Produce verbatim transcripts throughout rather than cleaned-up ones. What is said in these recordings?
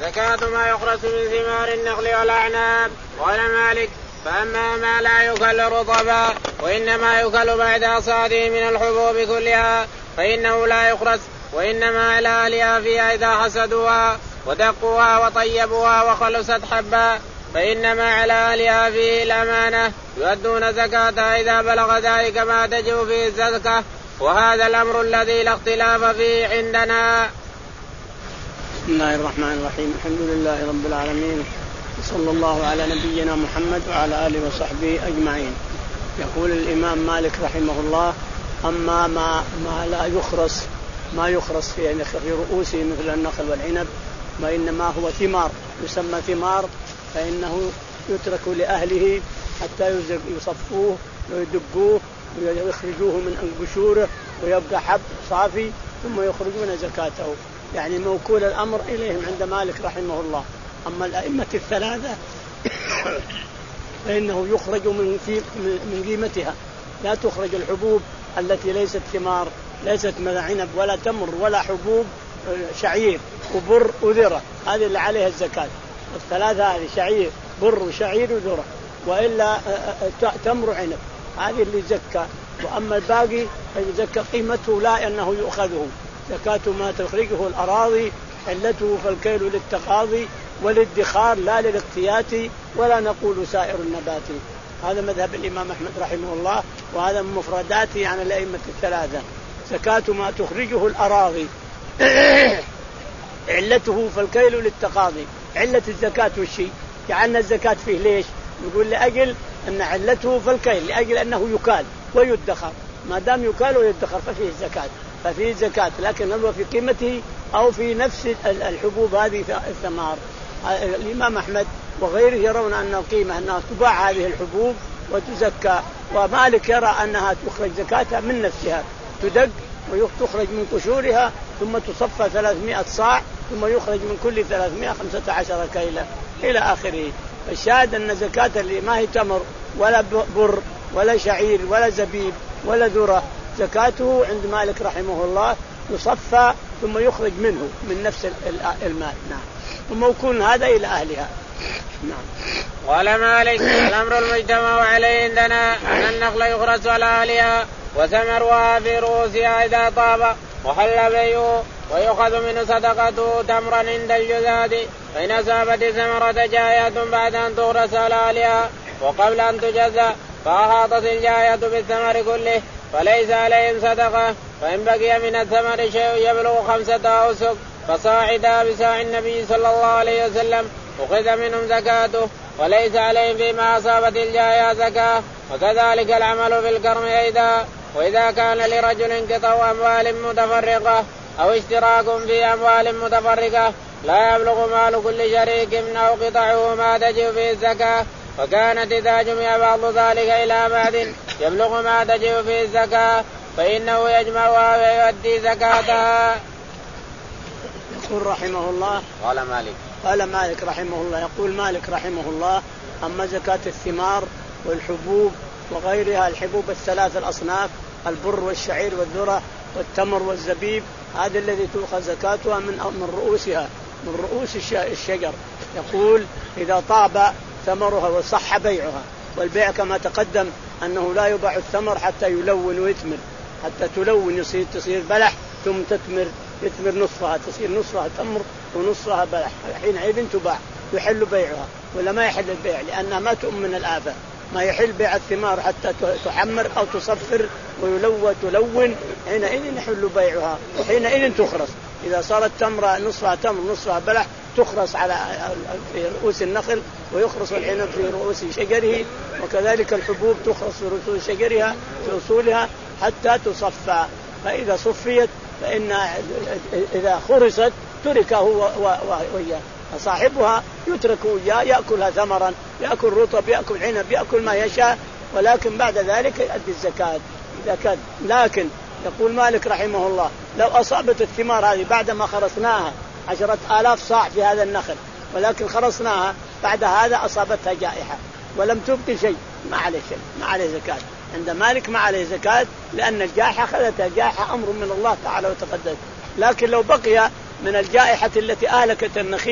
زكاة ما يخرس من ثمار النخل والأعناب. قال مالك فأما ما لا يكل رطبا وإنما يكل بعد حصاده من الحبوب كلها فإنه لا يخرس، وإنما على أهلها فيها إذا حسدوها ودقوها وطيبوها وخلصت حبا، فإنما على أهلها فيه الأمانة يؤدون زكاتها إذا بلغ ذلك ما تجب فيه الزكاة، وهذا الأمر الذي لا اختلاف فيه عندنا. بسم الله الرحمن الرحيم. الحمد لله رب العالمين، صلى الله على نبينا محمد وعلى آله وصحبه أجمعين. يقول الإمام مالك رحمه الله: أما ما, ما لا يخرس ما يخرس في رؤوسه مثل النخل والعنب وإنما هو ثمار يسمى ثمار، فإنه يترك لأهله حتى يصفوه ويدقوه ويخرجوه من قشوره ويبقى حب صافي ثم يخرجون زكاته، يعني موكول الأمر إليهم عند مالك رحمه الله. أما الأئمة الثلاثة فإنه يخرج من, من قيمتها، لا تخرج الحبوب التي ليست ثمار، ليست عنب ولا تمر ولا حبوب شعير وبر وذرة، هذه اللي عليها الزكاة. الثلاثة هذه شعير بر وشعير وذرة، وإلا تمر عنب، هذه اللي زكى. وأما الباقي فيزكى قيمته لا أنه يؤخذه، زكاة ما تخرجه الأراضي علته فالكيل للتقاضي والادخار لا للاقتيات ولا نقول سائر النبات. هذا مذهب الإمام أحمد رحمه الله، وهذا من مفرداته عن الأئمة الثلاثة. زكاة ما تخرجه الأراضي علته فالكيل للتقاضي. علة الزكاة والشيء جعلنا الزكاة فيه ليش؟ نقول لأجل أن علته فالكيل، لأجل أنه يكال ويدخر، ما دام يكال ويدخر ففيه الزكاة، ففيه الزكاة، لكن هو في قيمته أو في نفس الحبوب هذه الثمار. الإمام أحمد وغيره يرون أن القيمة أنها تباع هذه الحبوب وتزكى، ومالك يرى أنها تخرج زكاتها من نفسها، تدق وتخرج من قشورها ثم تصفى ثلاثمائة صاع ثم يخرج من كل ثلاثمائة خمسة عشر كيلا إلى آخره. الشاهد أن زكاة اللي ما هي تمر ولا بر ولا شعير ولا زبيب ولا ذرة، زكاته عند مالك رحمه الله يصفى ثم يخرج منه من نفس المال. نعم، وموكون هذا إلى أهلها. نعم. قال مالك الأمر المجتمع عليه عندنا أن النخل يخرس على أهلها وثمرها في رؤوسها إذا طاب وحل بيعه، ويؤخذ منه صدقته تمرا عند الجذاذ، فإن أصابت الثمرة جاية بعد أن تغرس على أهلها وقبل أن تجزى فأحاطت الجاية بالثمر كله فليس عليهم صدقة، فإن بقي من الثمر شيء يبلغ خمسة أوسق فصاعدا بساع النبي صلى الله عليه وسلم أخذ منهم زكاته، وليس عليهم فيما أصابت الجاية زكاة. وكذلك العمل في الكرم أيضا. وإذا كان لرجل قطع أموال متفرقة أو اشتراك في أموال متفرقة لا يبلغ مال كل شريك أو قطعه ما تجب فيه الزكاة، وكانت إذا جمع بعض ذلك إلى بعض يبلغ ما تجب فيه الزكاة فإنه يجمعها ويؤدي زكاتها. يقول رحمه الله قال مالك قال مالك رحمه الله يقول مالك رحمه الله: أما زكاة الثمار والحبوب وغيرها، الحبوب الثلاث الأصناف البر والشعير والذرة والتمر والزبيب، هذا الذي تؤخذ زكاتها من من رؤوسها من رؤوس الشجر. يقول: إذا طاب ثمرها وصح بيعها، والبيع كما تقدم أنه لا يباع الثمر حتى يلون ويثمر، حتى تلون يصير تصير بلح ثم تثمر يثمر نصفها، تصير نصفها تمر ونصفها بلح، حينئذ تباع يحل بيعها. ولا ما يحل البيع لأنها ما تؤم من الآفة، ما يحل بيع الثمار حتى تحمر أو تصفر ويلون تلون، حينئذ يحل بيعها وحينئذ تخرس. إذا صارت تمرة نصفها تمر نصفها بلح تخرس على في رؤوس النخل، ويخرس العنب في رؤوس شجره، وكذلك الحبوب تخرس في رؤوس شجرها في أصولها حتى تصفى. فإذا صفيت فإن إذا خرست ترك هو وياه، فصاحبها يترك وياه يأكلها ثمرا، يأكل رطب، يأكل عنب، يأكل ما يشاء، ولكن بعد ذلك يؤدي الزكاة إذا كان. لكن يقول مالك رحمه الله: لو أصابت الثمار هذه بعدما خرسناها عشرة آلاف صاع في هذا النخل، ولكن خرسناها بعد هذا أصابتها جائحة ولم تبقي شيء، ما عليه شيء، ما عليه زكاة عند مالك، ما عليه زكاة، لأن الجائحة خذتها. الجائحة أمر من الله تعالى وتقدس. لكن لو بقي من الجائحة التي أهلكت النخيل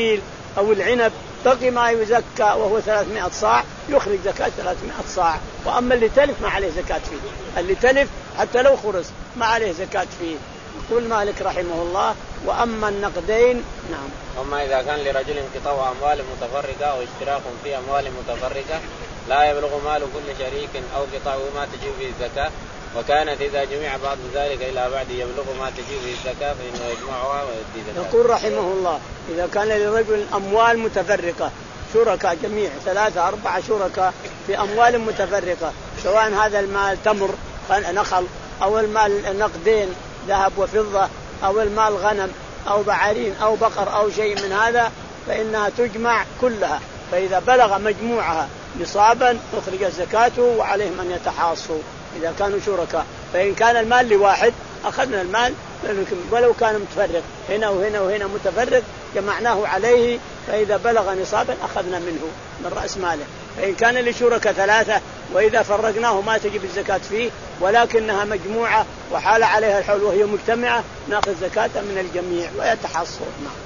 أو العنب بقي ما يزكى وهو ثلاثمائة صاع يخرج زكاة ثلاثمائة صاع. وأما اللي تلف ما عليه زكاة فيه، اللي تلف حتى لو خرس ما عليه زكاة فيه. يقول مالك رحمه الله وأما النقدين نعم. أما إذا كان لرجل انقطاع أموال متفرقة أو اشتراك في أموال متفرقة لا يبلغ مال كل شريك أو قطعه ما تجب فيه الزكاة، وكانت إذا جمع بعض ذلك إلى بعد يبلغ ما تجب فيه الزكاة فإنه يجمعها ويؤدي زكاة. يقول رحمه الله إذا كان لرجل أموال متفرقة شركاء جميع ثلاثة أربعة شركاء في أموال متفرقة، سواء هذا المال تمر نخل أو المال نقدين ذهب وفضة أو المال غنم أو بعارين أو بقر أو شيء من هذا، فإنها تجمع كلها، فإذا بلغ مجموعها نصابا أخرج زكاته وعليهم أن يتحاصوا إذا كانوا شركاء. فإن كان المال لواحد أخذنا المال ولو كان متفرق هنا وهنا وهنا متفرق جمعناه عليه، فإذا بلغ نصابا أخذنا منه من رأس ماله. فإن كان لشركاء ثلاثة وإذا فرقناه ما تجب الزكاة فيه ولكنها مجموعة وحال عليها الحول وهي مجتمعة نأخذ زكاة من الجميع ويتحصل.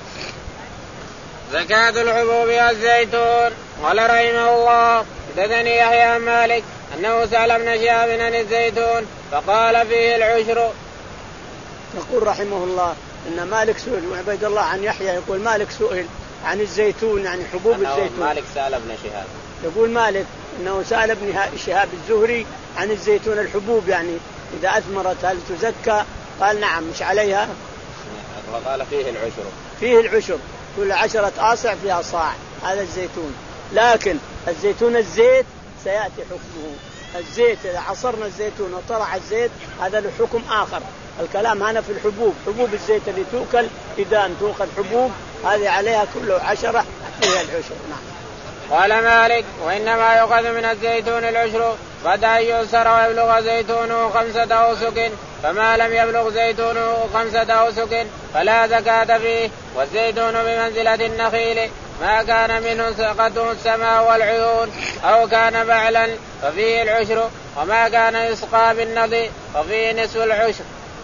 زكاة الحبوب والزيتون. قال رحمه الله حدثني يحيى مالك أنه سأل ابن شهاب عن الزيتون فقال فيه العشر. يقول رحمه الله إن مالك سئل وعبيد الله عن يحيى يقول مالك سئل عن الزيتون يعني حبوب الزيتون. مالك سأل ابن شهاب يقول مالك إنه سأل ابن شهاب الزهري عن الزيتون الحبوب يعني إذا أثمرت هل تزكى؟ قال نعم مش عليها. وقال فيه العشر. فيه العشر كل عشرة آصع فيها صاع هذا الزيتون. لكن الزيتون الزيت سيأتي حكمه. الزيت إذا عصرنا الزيتون وطلع الزيت هذا له حكم آخر. الكلام هنا في الحبوب، حبوب الزيت اللي توكل إذا أن توخذ حبوب هذه عليها كله عشرة فيها العشر. نعم. قال مالك وإنما يؤخذ من الزيتون العشر بعد أن يؤسر ويبلغ زيتونه خمسة أوسق، فما لم يبلغ زيتونه خمسة أوسق فلا زكاة فيه. والزيتون بمنزلة النخيل ما كان منه سقته السماء والعيون أو كان بعلا ففيه العشر، وما كان يسقى بالنضي ففيه نصف العشر.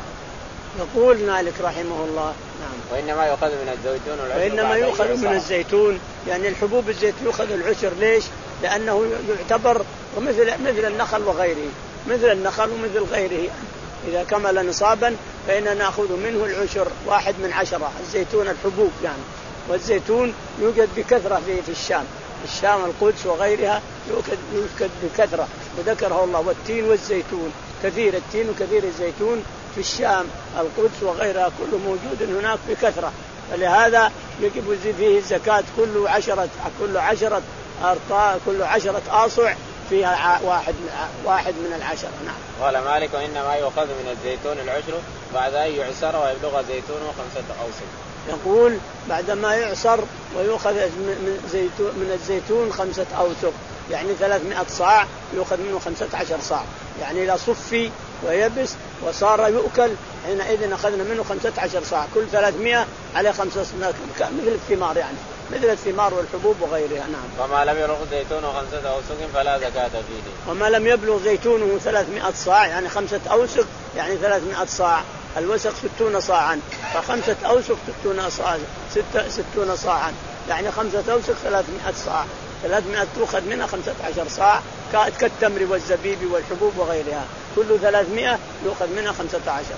يقول مالك رحمه الله نعم. وإنما يؤخذ من الزيتون العشر. وإنما يؤخذ من الزيتون يعني الحبوب الزيت يؤخذ العشر. ليش؟ لأنه يعتبر مثل مثل النخل وغيره، مثل النخل ومثل غيره. إذا كمل نصابا فإننا نأخذ منه العشر واحد من عشرة. الزيتون الحبوب يعني. والزيتون يوجد بكثرة في في الشام، الشام القدس وغيرها يوجد يوجد بكثرة وذكره الله. والتين والزيتون كثير، التين وكثير الزيتون في الشام القدس وغيرها كله موجود هناك بكثرة، فلهذا يجب فيه الزكاة كل عشرة كل عشرة أرطاء كل عشرة آصع فيها واحد واحد من العشرة. نعم. قال مالك وإنما يؤخذ من الزيتون العشر بعد أن يعصر ويبلغ زيتونه خمسة أوسق. يقول بعدما يعصر ويؤخذ من زيتون من الزيتون خمسة أوسق يعني ثلاثمائة صاع يؤخذ منه خمسة عشر صاع، يعني إذا صفي ويبس وصار يؤكل حينئذ أخذنا منه خمسة عشر صاع كل ثلاثمائة على خمسة مثل الثمار يعني مثل الثمار والحبوب وغيرها. نعم. وما لم يبلغ زيتونه خمسة أوسق فلا زكاة فيه. وما لم يبلغ زيتونه ثلاثمائة صاع يعني خمسة أوسق يعني ثلاثمائة صاع، الوسق ستون صاعا فخمسة أوسق ستون صاعا ستة ستون صاعا يعني خمسة أوسق ثلاثمائة صاع، ثلاثمائة تأخذ منها خمسة عشر صاع كالتمر والزبيب والحبوب وغيرها كل ثلاثمائة يأخذ منها خمسة عشر.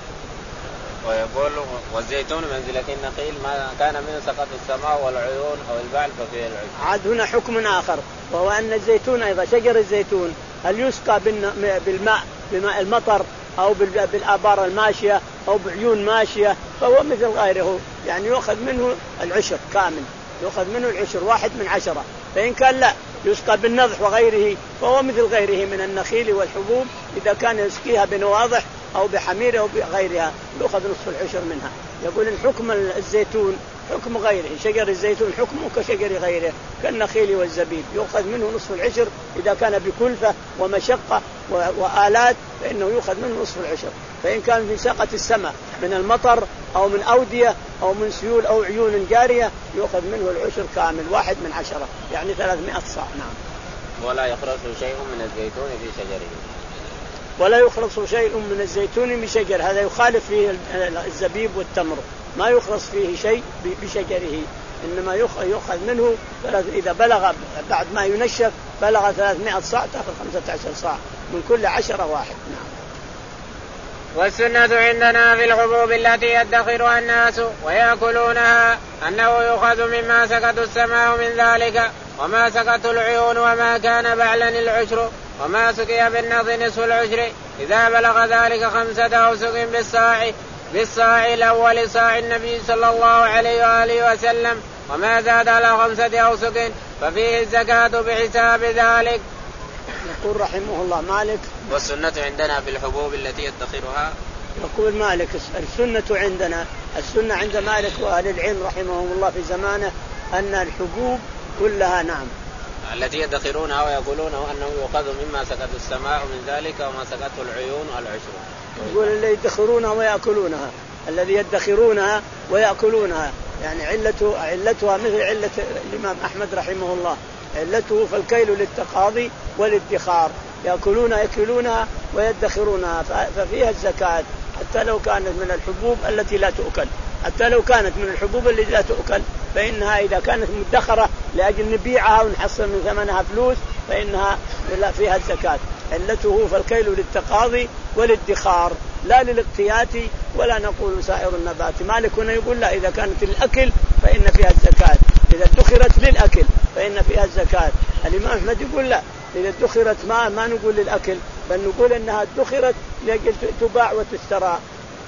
ويقول والزيتون منزلة النخيل ما كان منه سقط السماء والعيون أو البعل ففيه العشر. عاد هنا حكم آخر وهو أن الزيتون أيضا شجر الزيتون هل يسقى بالماء بماء المطر أو بالآبار الماشية أو بعيون ماشية فهو مثل غيره يعني يأخذ منه العشر كامل، يأخذ منه العشر واحد من عشرة. فإن كان لا يسقى بالنضح وغيره فهو مثل غيره من النخيل والحبوب إذا كان يسقيها بنواضح أو بحمير أو بغيرها يأخذ نصف العشر منها. يقول إن حكم الزيتون حكم غيره، شجر الزيتون حكمه كشجر غيره كالنخيل والزبيب يأخذ منه نصف العشر إذا كان بكلفة ومشقة وآلات فإنه يأخذ منه نصف العشر. فإن كان في ساقة السماء من المطر أو من أودية أو من سيول أو عيون جارية يأخذ منه العشر كامل واحد من عشرة يعني ثلاثمائة صاع. نعم. ولا يخلص شيء من الزيتون في شجره. ولا يخلص شيء من الزيتون بشجر، هذا يخالف فيه الزبيب والتمر ما يخلص فيه شيء بشجره. إنما يؤخذ منه إذا بلغ بعد ما ينشف بلغ ثلاثمائة صاع تأخذ خمسة عشر صاع من كل عشرة واحد. نعم. والسنة عندنا في الحبوب التي يدخرها الناس ويأكلونها أنه يؤخذ مما سقط السماء من ذلك وما سقط العيون وما كان بعلا العشر وما سقي بالنض نصف العشر إذا بلغ ذلك خمسة أوسق بالصاع بالصاع الأول صاع النبي صلى الله عليه وآله وسلم وما زاد على خمسة أوسق ففيه الزكاة بحساب ذلك. يقول رحمه الله مالك والسنة عندنا في الحبوب التي يدخرها. يقول مالك السنة عندنا السنة عند مالك وأهل العلم رحمهم الله في زمانه أن الحبوب كلها نعم التي يدخرونها ويقولونه أنه يؤخذ مما سقط السماء من ذلك وما سقطه العيون والعشر. يقول اللي يدخرونها ويأكلونها الذي يدخرونها ويأكلونها يعني علته علتها مثل علة الإمام أحمد رحمه الله علته فالكيل للتقاضي والادخار يأكلون يأكلونها ويدخرونها ففيها الزكاة حتى لو كانت من الحبوب التي لا تؤكل حتى لو كانت من الحبوب التي لا تؤكل فإنها إذا كانت مدخرة لأجل نبيعها ونحصل من ثمنها فلوس فإنها فيها الزكاة. علته فالكيل للتقاضي والادخار لا للاقتيات ولا نقول سائر النبات. مالك هنا يقول لا إذا كانت للأكل فإن فيها الزكاة إذا ادخرت للأكل فإن فيها الزكاة. الإمام أحمد يقول لا إذا ادخرت ما ما نقول للأكل بل نقول إنها ادخرت لأجل تباع وتشترى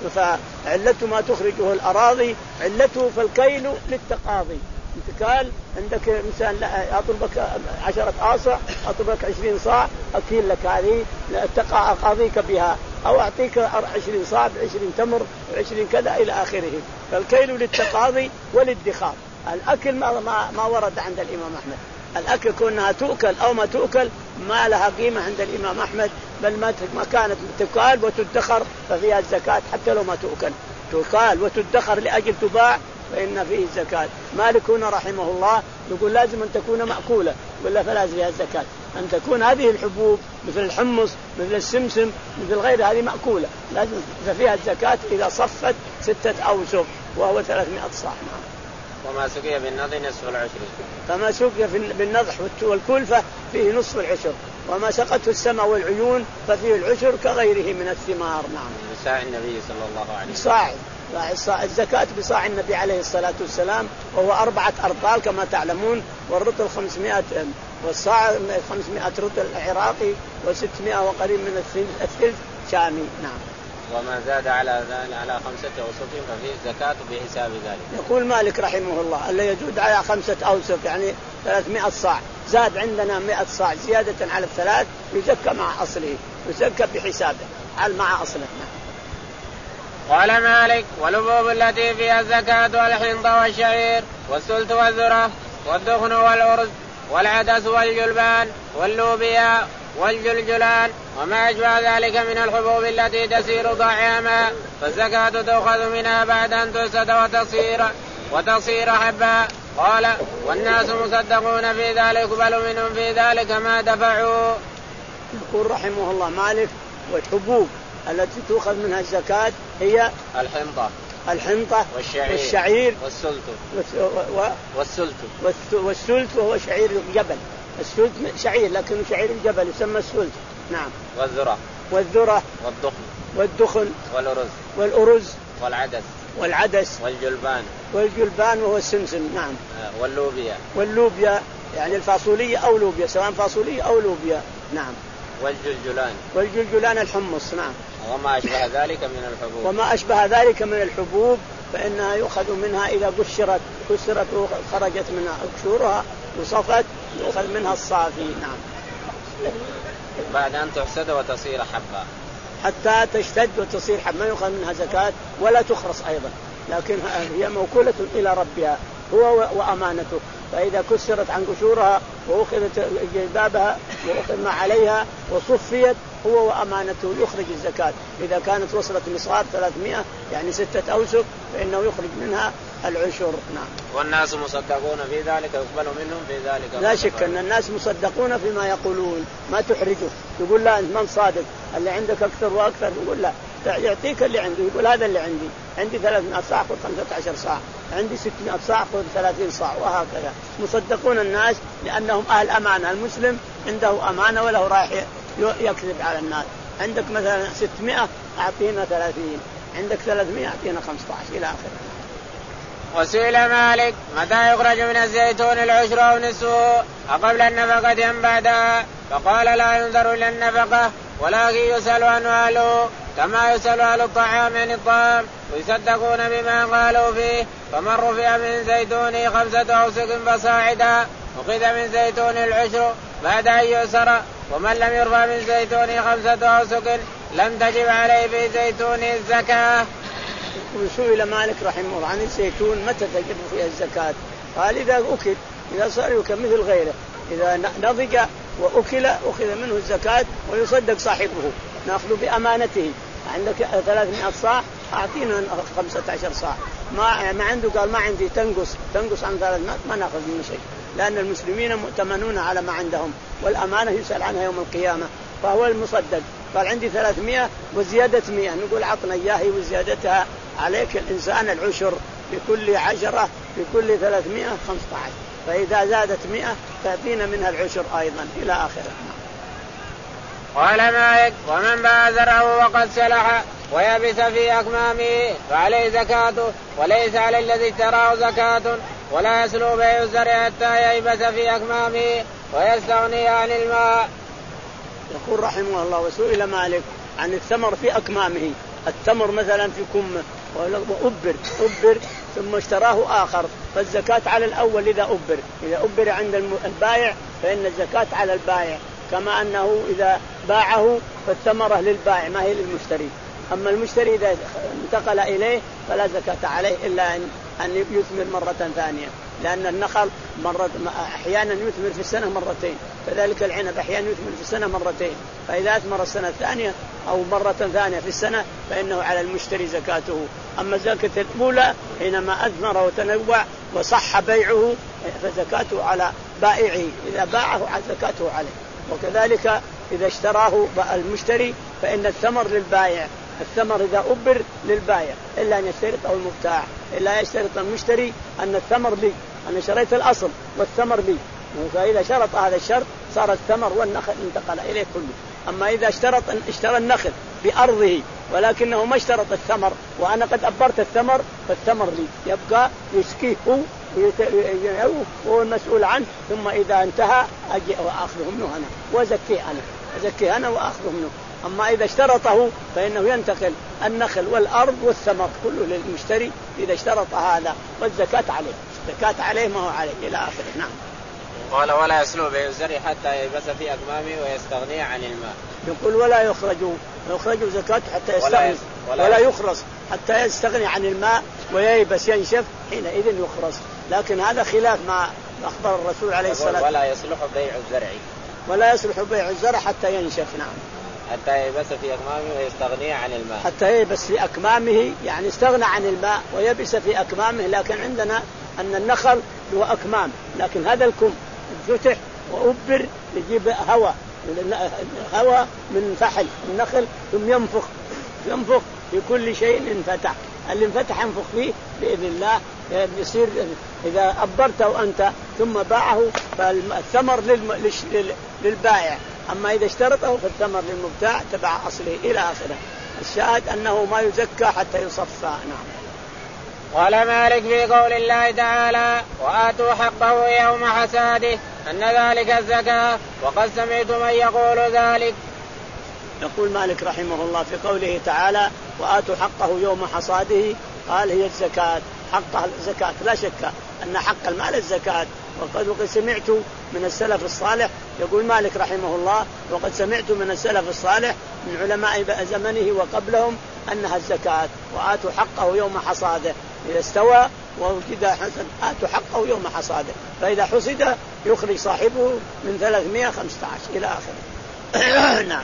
فعلته ما تخرجه الأراضي علته فالكيل للتقاضي. انت قال عندك مثلا أطلبك عشرة آصع أطلبك عشرين صاع أكيل لك هذه تقع أقاضيك بها أو أعطيك عشرين صاع بعشرين تمر وعشرين كذا إلى آخره. فالكيل للتقاضي والادخار. الأكل ما, ما, ما ورد عند الإمام أحمد الأكل كونها تؤكل أو ما تؤكل ما لها قيمة عند الإمام أحمد بل ما كانت تقال وتدخر ففيها الزكاة حتى لو ما تؤكل تقال وتدخر لأجل تباع فإن فيه الزكاة. مالك هنا رحمه الله يقول لازم أن تكون مأكولة ولا فلازم فيها الزكاة أن تكون هذه الحبوب مثل الحمص مثل السمسم مثل غير هذه مأكولة لازم فيها الزكاة إذا صفت ستة أوسق وهو ثلاثمائة صاع. وما سقي بالنضح نصف العشر فما سقي بالنضح والكلفة فيه نصف العشر وما سقته السماء والعيون ففيه العشر كغيره من الثمار. نعم. بصاع النبي صلى الله عليه وسلم صاع صاع الزكاة بصاع النبي عليه الصلاة والسلام وهو أربعة أرطال كما تعلمون والرطل خمسمائة والصاع خمسمائة رطل عراقي وستمائة وقريب من الثلث شامي. نعم. وما زاد على على خمسة أوسق ففيه الزكاة بحساب ذلك. يقول مالك رحمه الله اللي يزود على خمسة أوسق يعني ثلاثمائة صاع زاد عندنا مائة صاع زيادة على الثلاث يزكى مع أصله يزكى بحسابه على مع أصله. قال مالك والحبوب التي فيها الزكاة والحنطة والشعير والسلت والذرة والدخن والأرز والعدس والجلبان واللوبيا والجلجلان وما أشبه ذلك من الحبوب التي تسير طعاما فالزكاة تؤخذ منها بعد أن تسد وتصير وتصير حبا. قال والناس مصدقون في ذلك يقبل منهم في ذلك ما دفعوا. يقول رحمه الله مالك والحبوب التي تؤخذ منها الزكاة هي الحنطة الحنطة والشعير, والشعير والسلت و... والسلت والسلت وهو شعير الجبل. السلت شعير لكن شعير الجبل يسمى السلت. نعم. والذرة والذرة والدخن والدخن والأرز والأرز والعدس والعدس والجلبان والجلبان وهو السمسم. نعم. واللوبيا واللوبيا يعني الفاصولية أو لوبيا سواء فاصولية أو لوبيا. نعم. والجلجلان والجلجلان الحمص. نعم. وما أشبه ذلك من الحبوب وما أشبه ذلك من الحبوب فإنها يؤخذ منها إذا قشرت قشرت وخرجت منها قشورها وصفت يؤخذ منها الصافي. نعم. بعد أن تحسد وتصير حبا حتى تشتد وتصير حبا ما يؤخذ منها زكاة ولا تخرص أيضا لكن هي موكولة إلى ربها هو وأمانته. فإذا كسرت عن قشورها وأخذت جلبابها وأخذ ما عليها وصفيت هو وأمانته يخرج الزكاة. إذا كانت وصلت نصاب ثلاثمائة يعني ستة أوسق فإنه يخرج منها العشر. نعم. والناس مصدقون في ذلك يقبل منهم في ذلك. لا شك أن الناس مصدقون فيما يقولون ما تحرجه يقول لا أنت من صادق اللي عندك أكثر وأكثر يقول لا يعطيك اللي عنده، يقول هذا اللي عندي، عندي ثلاثمائة صاع خذ خمسة عشر صاع، عندي ستمائة صاع خذ ثلاثين صاع، وهكذا. مصدقون الناس لأنهم أهل أمانة. المسلم عنده أمانة وله رايح يكذب على الناس. عندك مثلا ستمائة أعطينا ثلاثين، عندك ثلاثمائة أعطينا خمسة عشر إلى آخره. وسئل مالك متى يخرج من الزيتون العشر أو نصفه أقبل النفقة أم بعدها؟ فقال لا ينظر إلى النفقة ولكن يسأل عن أهله كما يسأل أهل الطعام عن الطعام ويصدقون بما قالوا فيه. فمن رفع من زيتونه خمسة أوسق فصاعدا أخذ من زيتون العشر بعد أن يؤسر، ومن لم يرفع من زيتونه خمسة أوسق لم تجب عليه في زيتونه الزكاة. وسئل مالك رحمه الله عن الزيتون متى تجب فيها الزكاة؟ قال إذا أكل، إذا صار يكل مثل غيره، إذا نضج وأكل أخذ منه الزكاة ويصدق صاحبه، نأخذ بأمانته. عندك ثلاثمائة صاع أعطينا خمسة عشر صاع، ما ما عنده قال ما عندي تنقص تنقص عن ثلاثمائة ما نأخذ منه شيء، لأن المسلمين مؤتمنون على ما عندهم، والأمانة يسأل عنها يوم القيامة. فهو المصدق قال عندي ثلاثمائة وزيادة مئة، نقول عطنا إياه وزيادتها عليك الإنسان العشر بكل عشرة بكل ثلاثمائة خمسة عشر، فإذا زادت مئة تعطينا منها العشر أيضا إلى آخره. قال مالك ومن باع زرعه وقد سلح ويبس في أكمامه فعليه زكاته وليس على الذي اشتراه زكاة، ولا يسلو بيع الزرع حتى ييبس في أكمامه ويستغني عن الماء. يقول رحمه الله وسئل مالك عن الثمر في أكمامه. التمر مثلا في كمه وأبر أبر ثم اشتراه آخر، فالزكاة على الأول إذا أبر، إذا أبر عند البائع فإن الزكاة على البائع، كما أنه إذا باعه فالثمرة للبائع ما هي للمشتري. أما المشتري إذا انتقل إليه فلا زكاة عليه إلا أن أن يثمر مرة ثانية، لأن النخل مرة أحيانا يثمر في السنة مرتين، كذلك العنب أحيانا يثمر في السنة مرتين، فإذا أثمر السنة الثانية أو مرة ثانية في السنة فإنه على المشتري زكاته. أما زكاة الأولى حينما أثمر وتنوع وصح بيعه فزكاته على بائعه، إذا باعه زكاته عليه. وكذلك إذا اشتراه المشتري فإن الثمر للبائع، الثمر إذا أبر للبائع إلا أن يشترط أو المبتاع، إلا يشترط المشتري أن الثمر لي، أنا شريت الأصل والثمر لي، فإذا شرط هذا الشرط صار الثمر والنخل انتقل إليه كله. أما إذا اشترط اشترى النخل بأرضه ولكنه ما اشترط الثمر وأنا قد أبرت الثمر فالثمر لي، يبقى يسكيه هو المسؤول عنه، ثم إذا انتهى أجي وأخذه منه أنا وزكيه أنا أزكيه أنا وأخذه منه. أما إذا اشترطه فإنه ينتقل النخل والأرض والثمر كله للمشتري إذا اشترط هذا، والزكاة عليه، الزكاة عليه ما هو عليه إلى آخره. نعم. قال ولا يسلو بيع الزرع حتى ييبس في أكمامه ويستغني عن الماء. يقول ولا يخرجوا يخرجوا زكاة حتى يستغني ولا, ولا يخرص حتى يستغني عن الماء وييبس ينشف حينئذ يخرص، لكن هذا خلاف ما أخبر الرسول عليه الصلاة والسلام. ولا يصلح بيع الزرع ولا يصلح بيع الزرع حتى ينشف. نعم. حتى ييبس في أكمامه ويستغني عن الماء. حتى ييبس في أكمامه يعني استغنى عن الماء ويبس في أكمامه، لكن عندنا أن النخل هو أكمام، لكن هذا الكم فتح وأبر يجيب هواء هواء من فحل النخل ثم ينفخ ينفخ في كل شيء انفتح، اللي انفتح ينفخ فيه بإذن الله يصير. إذا أبرته أنت ثم باعه فالثمر للبائع، أما إذا اشترطه فالثمر للمبتاع تبع أصله إلى آخره. الشاهد أنه ما يزكى حتى يصفى. نعم. قال مالك في قول الله تعالى وآتوا حقه يوم حساده أن ذلك الزكاة، وقد سمعت من يقول ذلك. يقول مالك رحمه الله في قوله تعالى وآتوا حقه يوم حصاده، قال هي الزكاة، حقها الزكاة، لا شك أن حق المال الزكاة. وقد وقد سمعت من السلف الصالح، يقول مالك رحمه الله وقد سمعت من السلف الصالح من علماء زمنه وقبلهم أنها الزكاة، وآتوا حقه يوم حصاده، إذا استوى ووجد حسن آتوا حقه يوم حصاده، فإذا حصد يخرج صاحبه من ثلاثمائة وخمسة عشر إلى آخره. نعم.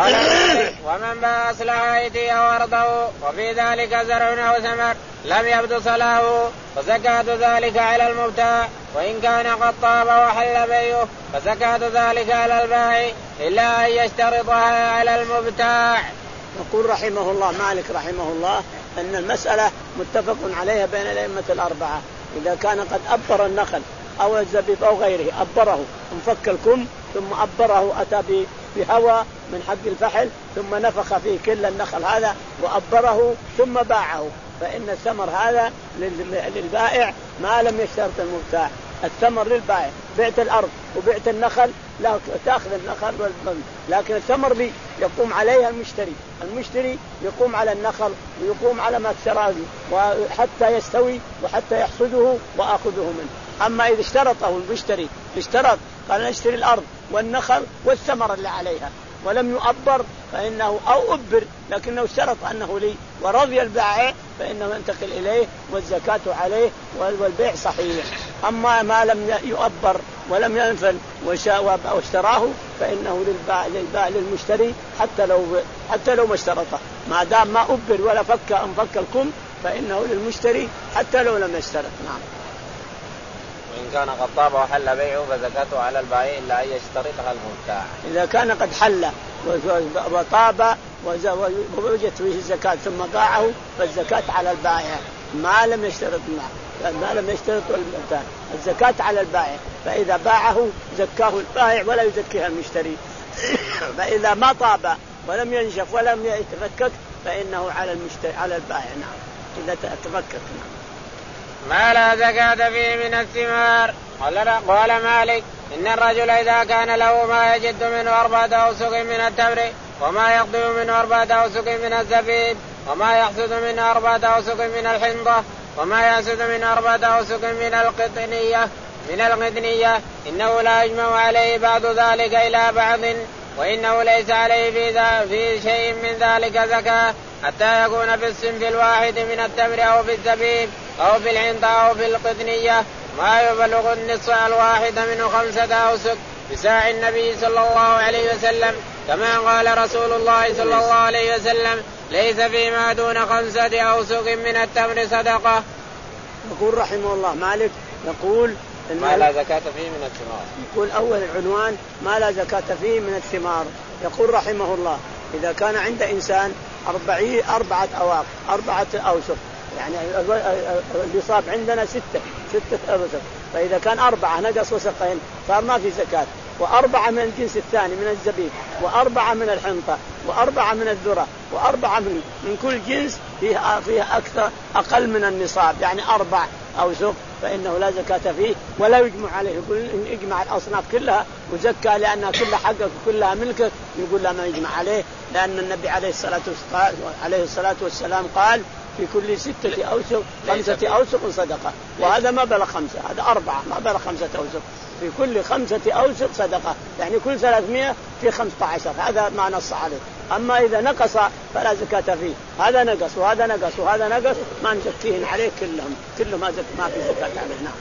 ومن باع أصلح أيديه وأرضه وفي ذلك زرع أو ثمر لم يبدو صلاحه فزكاة ذلك على المبتاع، وإن كان قد طاب وحل بيعه فزكاة ذلك على البائع إلا أن يشترطها على المبتاع. يقول رحمه الله مالك رحمه الله أن المسألة متفق عليها بين الأئمة الأربعة. إذا كان قد أبر النخل أو الزبيب أو غيره أبره انفك الكم ثم أبره أتى بهواء من حق الفحل ثم نفخ فيه كل النخل هذا وأبره ثم باعه فإن الثمر هذا للبائع ما لم يشترط المبتاع. الثمر للبائع بعت الأرض وبعت النخل لا تأخذ النخل والبن لكن الثمر لي يقوم عليها المشتري. المشتري يقوم على النخل ويقوم على ما اشتراه وحتى يستوي وحتى يحصده وأخذه منه. أما إذا اشترطه المشتري اشترط قال نشتري الأرض والنخل والثمر اللي عليها ولم يؤبر فإنه أو أبر لكنه اشترط أنه لي ورضي البائع فإنه ينتقل إليه والزكاة عليه والبيع صحيح. أما ما لم يؤبر ولم ينفل واشتراه فإنه للبائع للمشتري حتى لو حتى لو ما اشترطه ما دام ما أبر ولا فك انفك الكم فإنه للمشتري حتى لو لم يشترط. نعم. وإن كان قد طاب وحل بيعه فزكاته على البائع إلا أن يشترطها المبتاع. إذا كان قد حل وطاب ووجدت فيه الزكاة ثم باعه فالزكاة على البائع ما لم يشترط معه ما لم يشترط المبتاع الزكاة على البائع. فإذا باعه زكاه البائع ولا يزكيها المشتري. فإذا ما طاب ولم ينشف ولم يتفكك فإنه على المشتري على البائع. نعم. إذا تفكك. نعم. ما لا زكاة فيه من الثمار. قال مالك إن الرجل إذا كان له ما يجد منه أربعة أوسق من التمر وما يقضي منه أربعة أوسق من الزبيب وما يحصد منه أربعة أوسق من الحنطة وما يحصد منه أربعة أوسق من القطنية من القطنية إنه لا يجمع عليه بعض ذلك إلى بعض وإنه ليس عليه في, في شيء من ذلك زكاة حتى يكون في الصنف الواحد من التمر أو في الزبيب أو في الحنطة أو في القطنية ما يبلغ النصف الواحد منه خمسة أوسق بساع النبي صلى الله عليه وسلم كما قال رسول الله صلى الله عليه وسلم ليس فيما دون خمسة أوسق من التمر صدقة. يقول رحمه الله مالك يقول ما لا زكاة فيه من الثمار. يقول أول العنوان ما لا زكاة فيه من الثمار. يقول رحمه الله إذا كان عند إنسان أربعين أربعة أواق أربعة أوسق يعني النصاب عندنا ستة ستة أوسق فإذا كان أربعة نقص وسقين صار ما في زكاة وأربعة من الجنس الثاني من الزبيب وأربعة من الحنطة وأربعة من الذرة وأربعة من من كل جنس فيها فيها أكثر أقل من النصاب يعني أربع أوسق فإنه لا زكاة فيه ولا يجمع عليه. يقول إن اجمع الأصناف كلها وزكى لأنها كلها حقك وكلها ملكك يقول لا ما يجمع عليه لأن النبي عليه الصلاة والسلام عليه الصلاة والسلام قال في كل ستة أوسق خمسة أوسق صدقة وهذا ما بلغ خمسة هذا أربعة ما بلغ خمسة أوسق في كل خمسة أوسق صدقة يعني كل ثلاثمائة في خمسة عشر هذا ما نص عليه. أما إذا نقص فلا زكاة فيه هذا نقص وهذا نقص وهذا نقص ما نزكيهن عليه كلهم كلهم ما في زكاة عليه. نعم.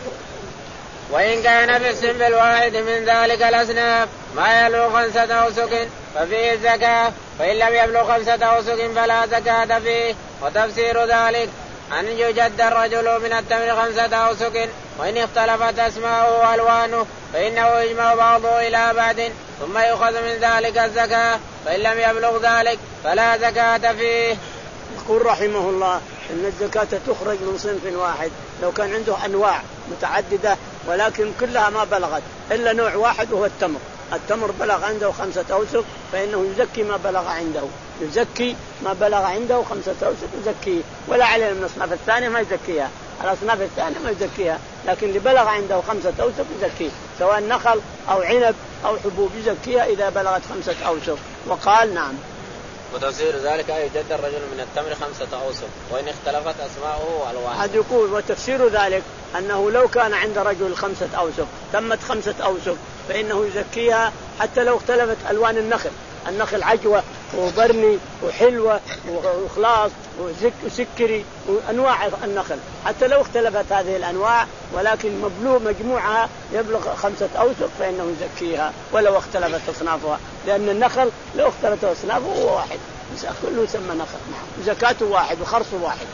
وإن كان في الصنف الواحد من ذلك الأصناف ما يبلغ خمسة أوسق ففيه الزكاة فإن لم يبلغ خمسة أوسق فلا زكاة فيه. وتفسير ذلك أن يجد الرجل من التمر خمسة أوسق وإن اختلفت أسماؤه وألوانه فإنه يجمع بعضه إلى بعد ثم يؤخذ من ذلك الزكاة فإن لم يبلغ ذلك فلا زكاة فيه. يقول رحمه الله إن الزكاة تخرج من صنف واحد لو كان عنده أنواع متعددة ولكن كلها ما بلغت إلا نوع واحد وهو التمر. التمر بلغ عنده خمسة أوسق فإنه يزكي ما بلغ عنده يزكي ما بلغ عنده خمسة أوسق يزكيه ولا عليه من الأصناف الثانية ما يزكيها الأصناف الثانية ما يزكيها لكن اللي بلغ عنده خمسة أوسق يزكيه سواء نخل أو عنب أو حبوب يزكيها إذا بلغت خمسة أوسق. وقال نعم. وتفسير ذلك أن يجد الرجل من التمر خمسة أوسق وإن اختلفت أسماؤه وألوانه. هذا يقول وتفسير ذلك أنه لو كان عند رجل خمسة أوسق تمت خمسة أوسق فإنه يزكيها حتى لو اختلفت ألوان النخل النخل عجوة وبرني وحلوة وخلاص وسكري وأنواع النخل حتى لو اختلفت هذه الأنواع ولكن مبلوغ مجموعها يبلغ خمسة أوسق فإنه يزكيها ولو اختلفت أصنافها لأن النخل لو اختلفت أصنافه هو واحد كله يسمى نخل زكاته واحد وخرصه واحد.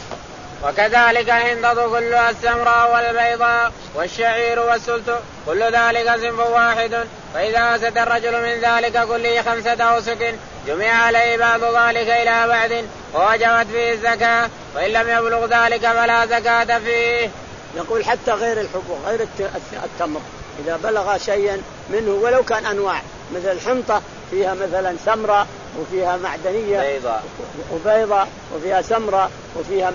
وكذلك الحنطة كلها السمراء والبيضاء والشعير والسلت كل ذلك صنف واحد فإذا أسد الرجل من ذلك كله خمسة أوسق جمع عليه بعض ذلك إلى بعد ووجبت فيه الزكاة، وإن لم يبلغ ذلك فلا زكاة فيه. يقول حتى غير الحبوب غير التمر إذا بلغ شيئا منه ولو كان أنواع، مثل الحنطة فيها مثلا سمراء وفيها معدنية بيضاء وبيضاء وفيها سمراء وفيها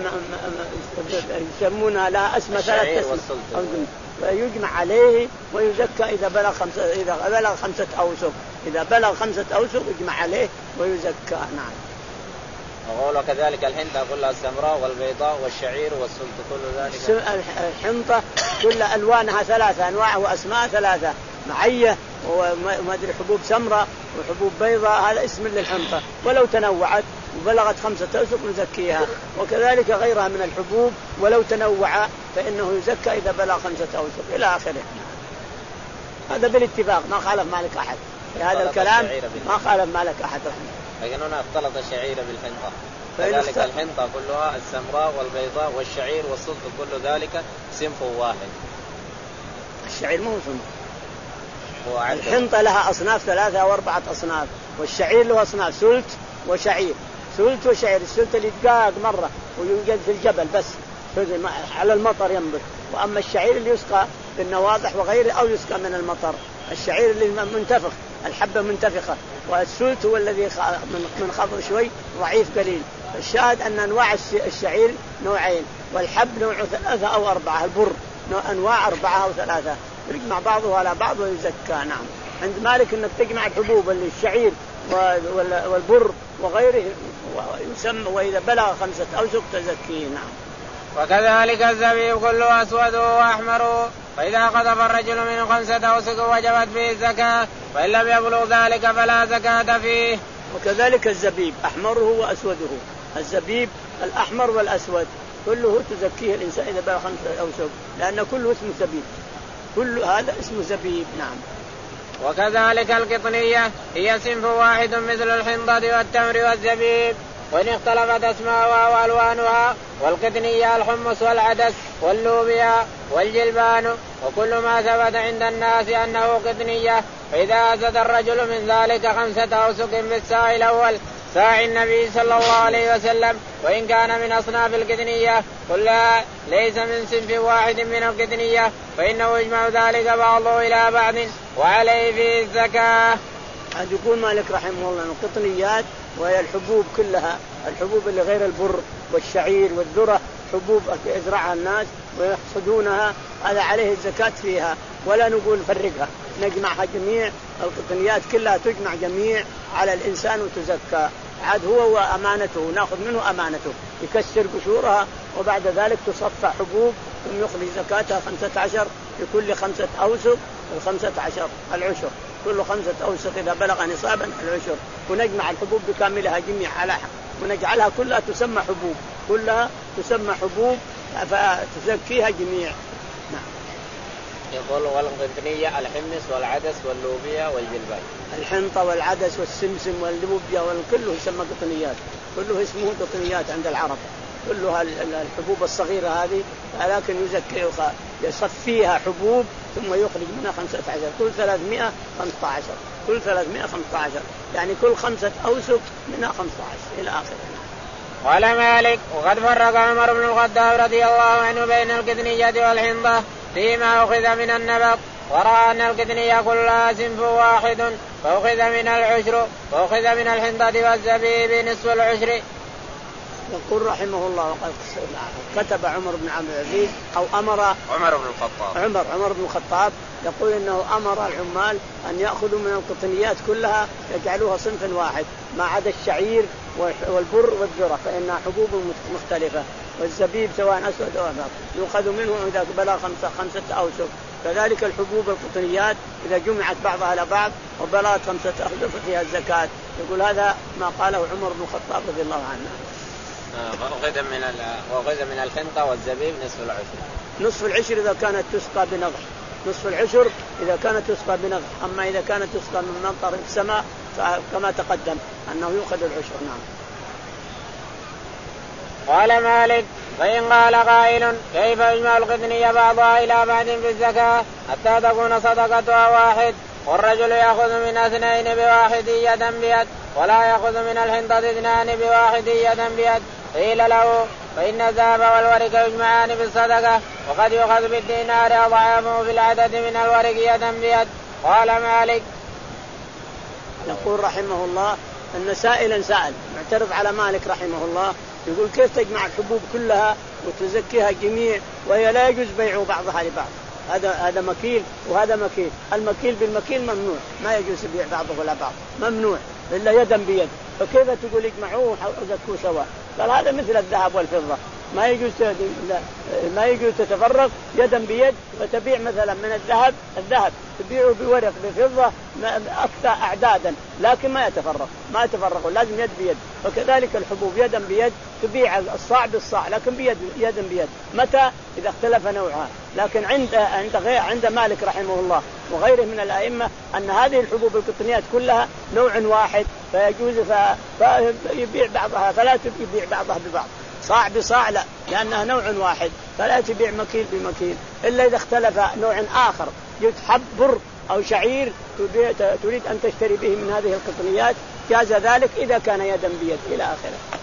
يسمونها لها اسماء ثلاث اسماء، فيجمع عليه ويزكى إذا بلغ خمسة إذا بلغ خمسة أوسق إذا بلغ خمسة أوسق يجمع عليه ويزكى. نعم. وقول كذلك الحنطة كلها السمراء والبيضاء والشعير والسلط كل ذلك. الحنطة كل ألوانها ثلاثة أنواع وأسماء ثلاثة، معية وما أدري حبوب سمراء وحبوب بيضاء، هذا اسم للحنطة، ولو تنوعت وبلغت خمسة أوسق نزكيها. وكذلك غيرها من الحبوب ولو تنوع فإنه يزكى إذا بلغ خمسة أوسق إلى آخره. هذا بالاتفاق ما خالف مالك أحد في هذا الكلام، ما خالف مالك أحد رحمه. لكن هنا اختلط الشعير بالحنطة، كذلك الحنطة كلها السمراء والبيضاء والشعير والسلط كل ذلك صنف واحد. الشعير مو صنف، الحنطة لها أصناف ثلاثة أو أربعة أصناف، والشعير له أصناف سلط وشعير. سلط وشعير، السلط اللي يتقاق مرة ويوجد في الجبل بس على المطر ينبت، وأما الشعير اللي يسقى بالنواضح وغيره أو يسقى من المطر. الشعير اللي منتفخ الحبة منتفخة، والسلط هو الذي من خضر شوي ضعيف قليل. الشاهد أن أنواع الشعير نوعين والحب نوع ثلاثة أو أربعة، البر أنواع أربعة أو ثلاثة يجمع بعضها على بعض ويزكى. نعم. عند مالك أنك تجمع الحبوب اللي الشعير والبر وغيره يسمى، وإذا بلغ خمسة أوسق تزكيه. نعم. وكذلك الزبيب كله أسود وأحمر، فإذا قذف الرجل من خمسة أوسق وجبت فيه الزكاة، وإن لم يبلغ ذلك فلا زكاة فيه. وكذلك الزبيب أحمره وأسوده، الزبيب الأحمر والأسود كله تزكيه الإنسان إذا بلغ خمسة أوسق، لأن كله اسمه زبيب، كل هذا اسمه زبيب. نعم. وكذلك القطنية هي صنف واحد مثل الحنطة والتمر والزبيب، وإن اختلفت أسماؤها وألوانها. والقطنية الحمص والعدس واللوبيا والجلبان وكل ما ثبت عند الناس أنه قطنية، فإذا أزاد الرجل من ذلك خمسة أوسق بالساع الأول ساع النبي صلى الله عليه وسلم، وإن كان من أصناف القطنية كلها ليس من صنف واحد من القطنية، فإنه يجمع ذلك بعضه إلى بعض وعليه فيه الزكاة. هذا يقول مالك رحمه الله أن القطنيات وهي الحبوب كلها، الحبوب اللي غير البر والشعير والذرة، حبوب يزرعها الناس ويحصدونها، هذا عليه الزكاة فيها، ولا نقول فرقها، نجمعها جميع القطنيات كلها تجمع جميع على الإنسان وتزكى. عاد هو وأمانته نأخذ منه أمانته، يكسر قشورها وبعد ذلك تصفى حبوب ثم يخرج زكاتها خمسة عشر لكل خمسة أوسق، الخمسة عشر العشر، كل خمسة أوسق إذا بلغ نصابا العشر، ونجمع الحبوب بكاملها جميع على ونجعلها كلها تسمى حبوب، كلها تسمى حبوب فتزكيها جميع. نعم. يقول والقطنية الحمص والعدس واللوبيا والجلبان. الحنطة والعدس والسمسم واللوبيا والكله يسمى قطنيات، كله اسمه قطنيات عند العرب، كلها الحبوب الصغيرة هذه، لكن يزكي يصفيها حبوب ثم يخرج منها خمسة عشر، كل ثلاثمائة خمسة عشر، كل ثلاثمائة خمسة عشر، يعني كل خمسة أوسق منها خمسة عشر إلى آخره. قال مالك وقد فرق عمر بن الخطاب رضي الله عنه بين القطنية والحنطة فيما أخذ من النبق، ورأى أن القطنية كلها صنف واحد، فأخذ من العشر، وأخذ من الحنطة والزبيب نصف العشر. يقول رحمه الله وقد كتب عمر بن عبد العزيز أو أمر عمر بن الخطاب عمر عمر بن الخطاب يقول إنه أمر العمال أن يأخذوا من القطنيات كلها يجعلوها صنف واحد ما عدا الشعير والبر والذرة فإنها حبوب مختلفة، والزبيب سواء أسود أو أبيض يؤخذ منه إذا بلغ خمسة خمسة أوسق. كذلك الحبوب القطنيات إذا جمعت بعضها على بعض وبلغت خمسة أوسق فيها الزكاة. يقول هذا ما قاله عمر بن الخطاب رضي الله عنه. وأخذ من وأخذ من الحنطة والزبيب نصف العشر. نصف العشر إذا كانت تسقى بنضح، نصف العشر إذا كانت تسقى بنضح، أما إذا كانت تسقى من مطر السماء كما تقدم أنه يؤخذ العشر. نعم. قال مالك فإن قال قائل كيف يجمع القطنية بعضها إلى بعض في الزكاة حتى تكون صدقتها واحد والرجل يأخذ من اثنين بواحدية بيد ولا يأخذ من الحنطة اثنان بواحد يدا بيد. قيل له فإن الذهب والورق يجمعان بالصدقة وقد يؤخذ بالدينار أضعافه في العدد من الورق يدا بيد. قال مالك. يقول رحمه الله أن سائلا سأل معترض على مالك رحمه الله يقول كيف تجمع الحبوب كلها وتزكيها جميع وهي لا يجوز بيع بعضها لبعض؟ هذا هذا مكيل وهذا مكيل، المكيل بالمكيل ممنوع، ما يجوز بيع بعضه ولا بعض، ممنوع إلا يدا بيد. فكيف تقول اجمعوه وزكوه سوا؟ قال هذا مثل الذهب والفضة، ما يجوز ما يجوز تتفرق يدا بيد وتبيع مثلا من الذهب الذهب تبيعه بورق بفضة أكثر أعدادا، لكن ما يتفرق ما يتفرق لازم يد بيد. وكذلك الحبوب يدا بيد تبيع الصاع بالصاع لكن بيد يدا بيد. متى؟ إذا اختلف نوعها. لكن عند عند غير عند مالك رحمه الله وغيره من الأئمة أن هذه الحبوب القطنيات كلها نوع واحد فيجوز فيبيع بعضها فلا يبيع بعضها ببعض، صاع بصاع لا، لأنها نوع واحد فلا تبيع مكيل بمكيل إلا إذا اختلف نوع آخر يتحب بر أو شعير تريد أن تشتري به من هذه القطنيات جاز ذلك إذا كان يدا بيد إلى آخره.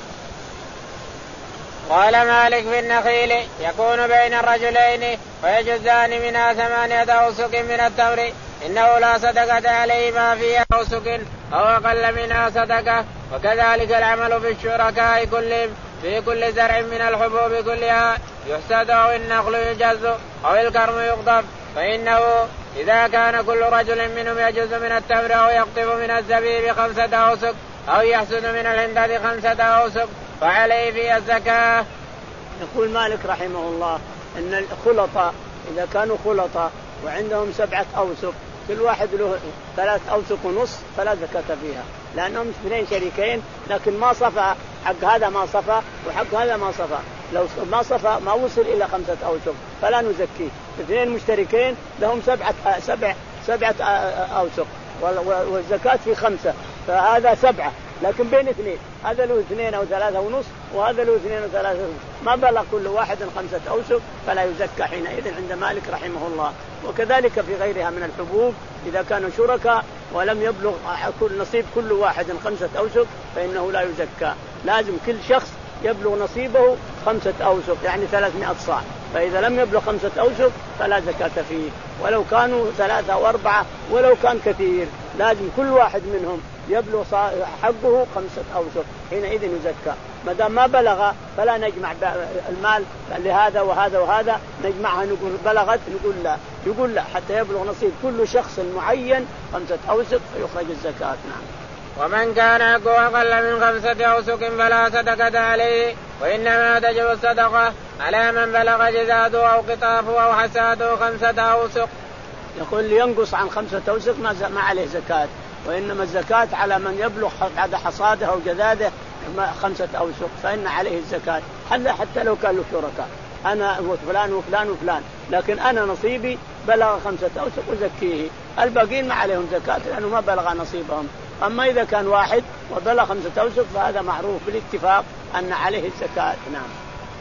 قال مالك في النخيل يكون بين الرجلين ويجزان منها ثمانية أوسق من التمر إنه لا صدقة عليه ما فيها أوسق أو أقل منها صدقة. وكذلك العمل في الشركاء كلهم في كل زرع من الحبوب كلها يحسد أو النخل يجز أو الكرم يقطف، فإنه إذا كان كل رجل منهم يجز من التمر أو يقطف من الزبيب خمسة أوسق أو يحسد من الحنطة خمسة أوسق فعليه في الزكاة. يقول مالك رحمه الله أن الخلطاء إذا كانوا خلطاء وعندهم سبعة أوسق كل واحد له ثلاث أوسق ونص فلا زكاة فيها، لأنهم اثنين شريكين لكن ما صفى حق هذا ما صفى وحق هذا ما صفى، لو ما صفى ما وصل إلى خمسة أوسق فلا نزكيه. اثنين مشتركين لهم سبعة سبع سبعة أوسق والزكاة في خمسة فهذا سبعة، لكن بين اثنين هذا له اثنين أو ثلاثة ونص وهذا له اثنين أو ثلاثة ونص ما بلغ كل واحد خمسة أوسق فلا يزكى حينئذ عند مالك رحمه الله. وكذلك في غيرها من الحبوب إذا كانوا شركاء ولم يبلغ كل نصيب كل واحد خمسة أوسق فإنه لا يزكى، لازم كل شخص يبلغ نصيبه خمسة أوسق يعني ثلاثمائة صاع، فإذا لم يبلغ خمسة أوسق فلا زكاة فيه ولو كانوا ثلاثة أو أربعة ولو كان كثير، لازم كل واحد منهم يبلغ حقه خمسة أوسق حينئذ يزكى. ما دام ما بلغ فلا نجمع المال لهذا وهذا وهذا نجمعها نقول بلغت نقول لا، يقول لا حتى يبلغ نصيب كل شخص معين خمسة أوسق فيخرج الزكاة. نعم. ومن كان حقه أقل من خمسة أوسق فلا صدقة عليه، وإنما تجب الصدقة على من بلغ جزاده أو قطافه أو حساده خمسة أوسق. يقول ينقص عن خمسة أوسق ما عليه زكاة، وإنما الزكاة على من يبلغ بعد حصاده أو جذاده خمسة أوسق فإن عليه الزكاة حتى لو كانوا شركاء، أنا وفلان وفلان وفلان لكن أنا نصيبي بلغ خمسة أوسق وزكيه، الباقين ما عليهم زكاة لأنه ما بلغ نصيبهم. أما إذا كان واحد وبلغ خمسة أوسق فهذا معروف بالاتفاق أن عليه الزكاة. نعم.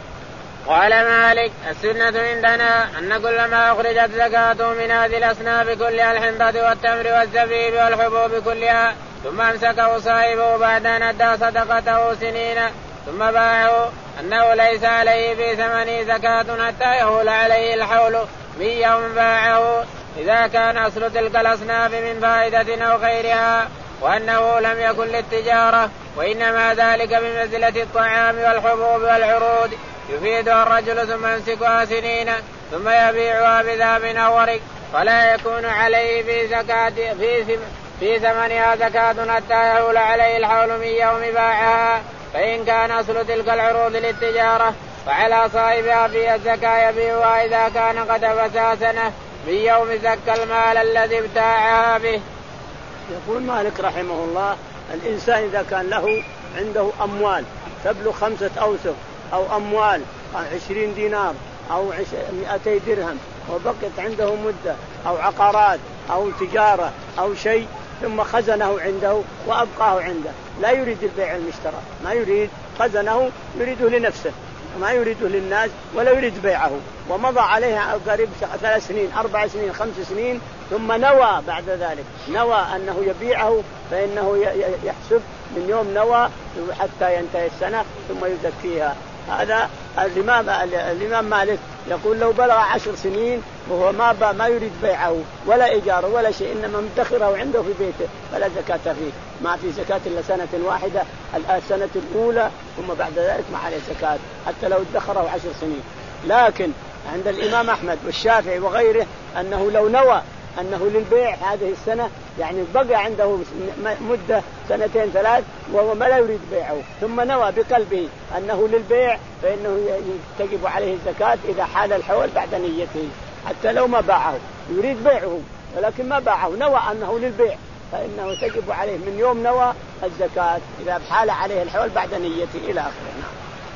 قال مالك السنة عندنا أن كل ما أخرجت زكاته من هذه الأصناف كلها الحنطة والتمر والزبيب والحبوب كلها ثم أمسكه صاحبه بعد أن أدى صدقته سنين ثم باعه أنه ليس عليه في ثمنه زكاة حتى يهول عليه الحول من يوم باعه إذا كان أصل تلك الأصناف من فائدة أو غيرها، وأنه لم يكن للتجارة وإنما ذلك بمنزلة الطعام والحبوب والعروض يفيدها الرجل ثم يمسكها سنين ثم يبيعها بذهب أو ورق فلا يكون عليه في زكاة في في ثمنها زكاة حتى يهول عليه الحول من يوم باعها. فإن كان أصل تلك العروض للتجارة فعلى صاحبها في الزكاة يبيعها إذا كان قد فسى سنة من يوم زكى المال الذي ابتاعها به. يقول مالك رحمه الله الإنسان إذا كان له عنده أموال تبلغ خمسة أوسق أو أموال عشرين دينار أو مئتي درهم وبقيت عنده مدة أو عقارات أو تجارة أو شيء ثم خزنه عنده وأبقاه عنده لا يريد البيع المشترى، ما يريد خزنه يريده لنفسه ما يريده للناس ولا يريد بيعه، ومضى عليه قريب ثلاث سنين أربع سنين خمس سنين ثم نوى بعد ذلك نوى أنه يبيعه فإنه يحسب من يوم نوى حتى ينتهي السنة ثم يزكيها. هذا الإمام الإمام مالك يقول لو بلغ عشر سنين وهو ما ما يريد بيعه ولا إيجاره ولا شيء إنما مدخره عنده في بيته فلا زكاة فيه، ما في زكاة إلا سنة واحدة السنة الأولى ثم بعد ذلك ما عليه زكاة حتى لو ادخره عشر سنين. لكن عند الإمام أحمد والشافعي وغيره أنه لو نوى أنه للبيع هذه السنة يعني بقى عنده مدة سنتين ثلاث وهو ما لا يريد بيعه ثم نوى بقلبه أنه للبيع فإنه تجب عليه الزكاة إذا حال الحول بعد نيته، حتى لو ما باعه يريد بيعه ولكن ما باعه نوى أنه للبيع فإنه تجب عليه من يوم نوى الزكاة إذا حال عليه الحول بعد نيته إلى آخره.